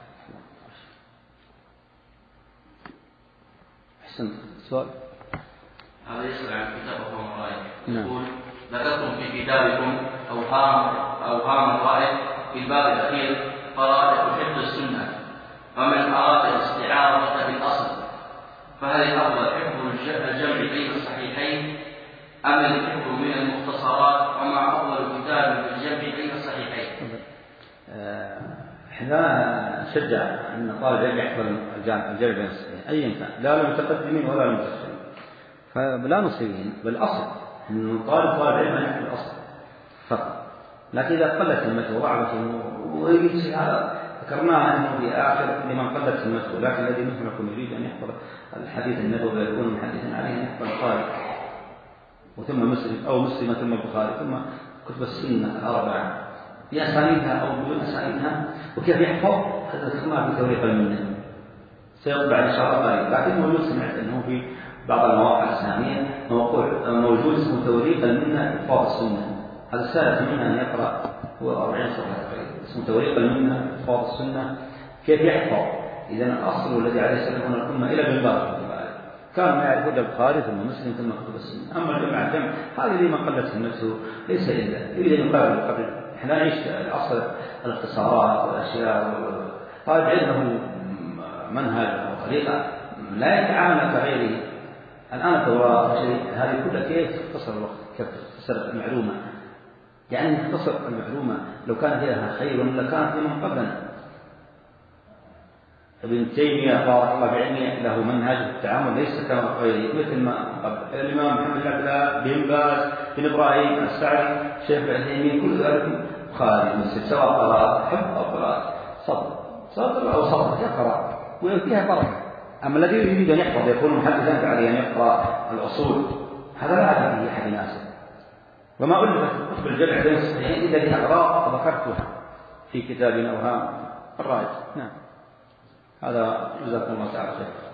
حسن سؤال.
هذا يسأل عن كتاب أوهام الرائد.
نعم.
يقول: ذكرتم في كتابكم أوهام أوهام الرائد في الباب الأخير فرائد حفظ السنة، ومن أراد الاستعارة بالأصل فهل الأفضل حفظ الجمع بين الصحيحين أم الحفظ من المختصرات؟ وما أفضل كتاب في الجمع بين الصحيحين؟
احنا نشجع أن طالب العلم يحفظ الجمع بين الصحيحين أيا كان، لا للمتقدمين ولا للمتأخرين، فلا نصيبين بالأصل أن طالب طالب علم يحفظ الأصل فقط. لكن إذا قلت همته وضعف ويجي هذا ذكرناه أنه في آخر لمن قلت همته، لكن الذي مثلكم يريد أن يحفظ الحديث النبوي يكون محدثا عليه أن يحفظ البخاري وثم مسلم أو مسلم ثم البخاري ثم كتب السنة الأربعة بأسانيدها أو بدون أسانيدها. وكيف يحفظ هذا ذكرناه في توريق المنة سيطبع إن شاء الله قريب، لكنه المسلم أنه في بعض المواقع الإسلامية موجود اسمه توريق المنة إحفاظ السنة. هذا السائل منها أن يقرأ هو أربعين صفحة اسمه توريق المنة إحفاظ السنة كيف يحفظ. إذا الأصل الذي عليه سلفنا الأمة إلى بالباطل كانوا يعرفون البخاري ثم مسلم ثم كتب السنة. أما الجمع الجمع هذا اللي ما قلت همته ليس إلا يريد أن يقابل قبل. إحنا نعيش الأصل الاختصارات والأشياء طالب علمه منهج وطريقة لا يتعامل كغيره. الآن التوراة هذه كلها كيف تختصر الوقت، كيف تختصر المعلومة، يعني تختصر المعلومة لو كان فيها خير لكانت لمن قبلنا. ابن تيمية رحمه الله بعلمه له منهج التعامل ليس كما غيره مثل ما قبل. الإمام محمد بن عبد الله بن باز بن إبراهيم السعدي شيخ العثيمين كل ذلك بخاري مسلم سواء قراءة حفظ أو قراءة صبر صبر أو صبر يقرأ وفيها بركة. أما الذي يريد أن يحفظ يكون محدثا فعليه أن يقرأ الأصول هذا لا أعلم في أحد ناس. وما ألفت كتب الجمع بين الصحيحين إلا لأغراض ذكرتها في كتاب أوهام الرائد. نعم. هذا جزاكم الله تعالى خير.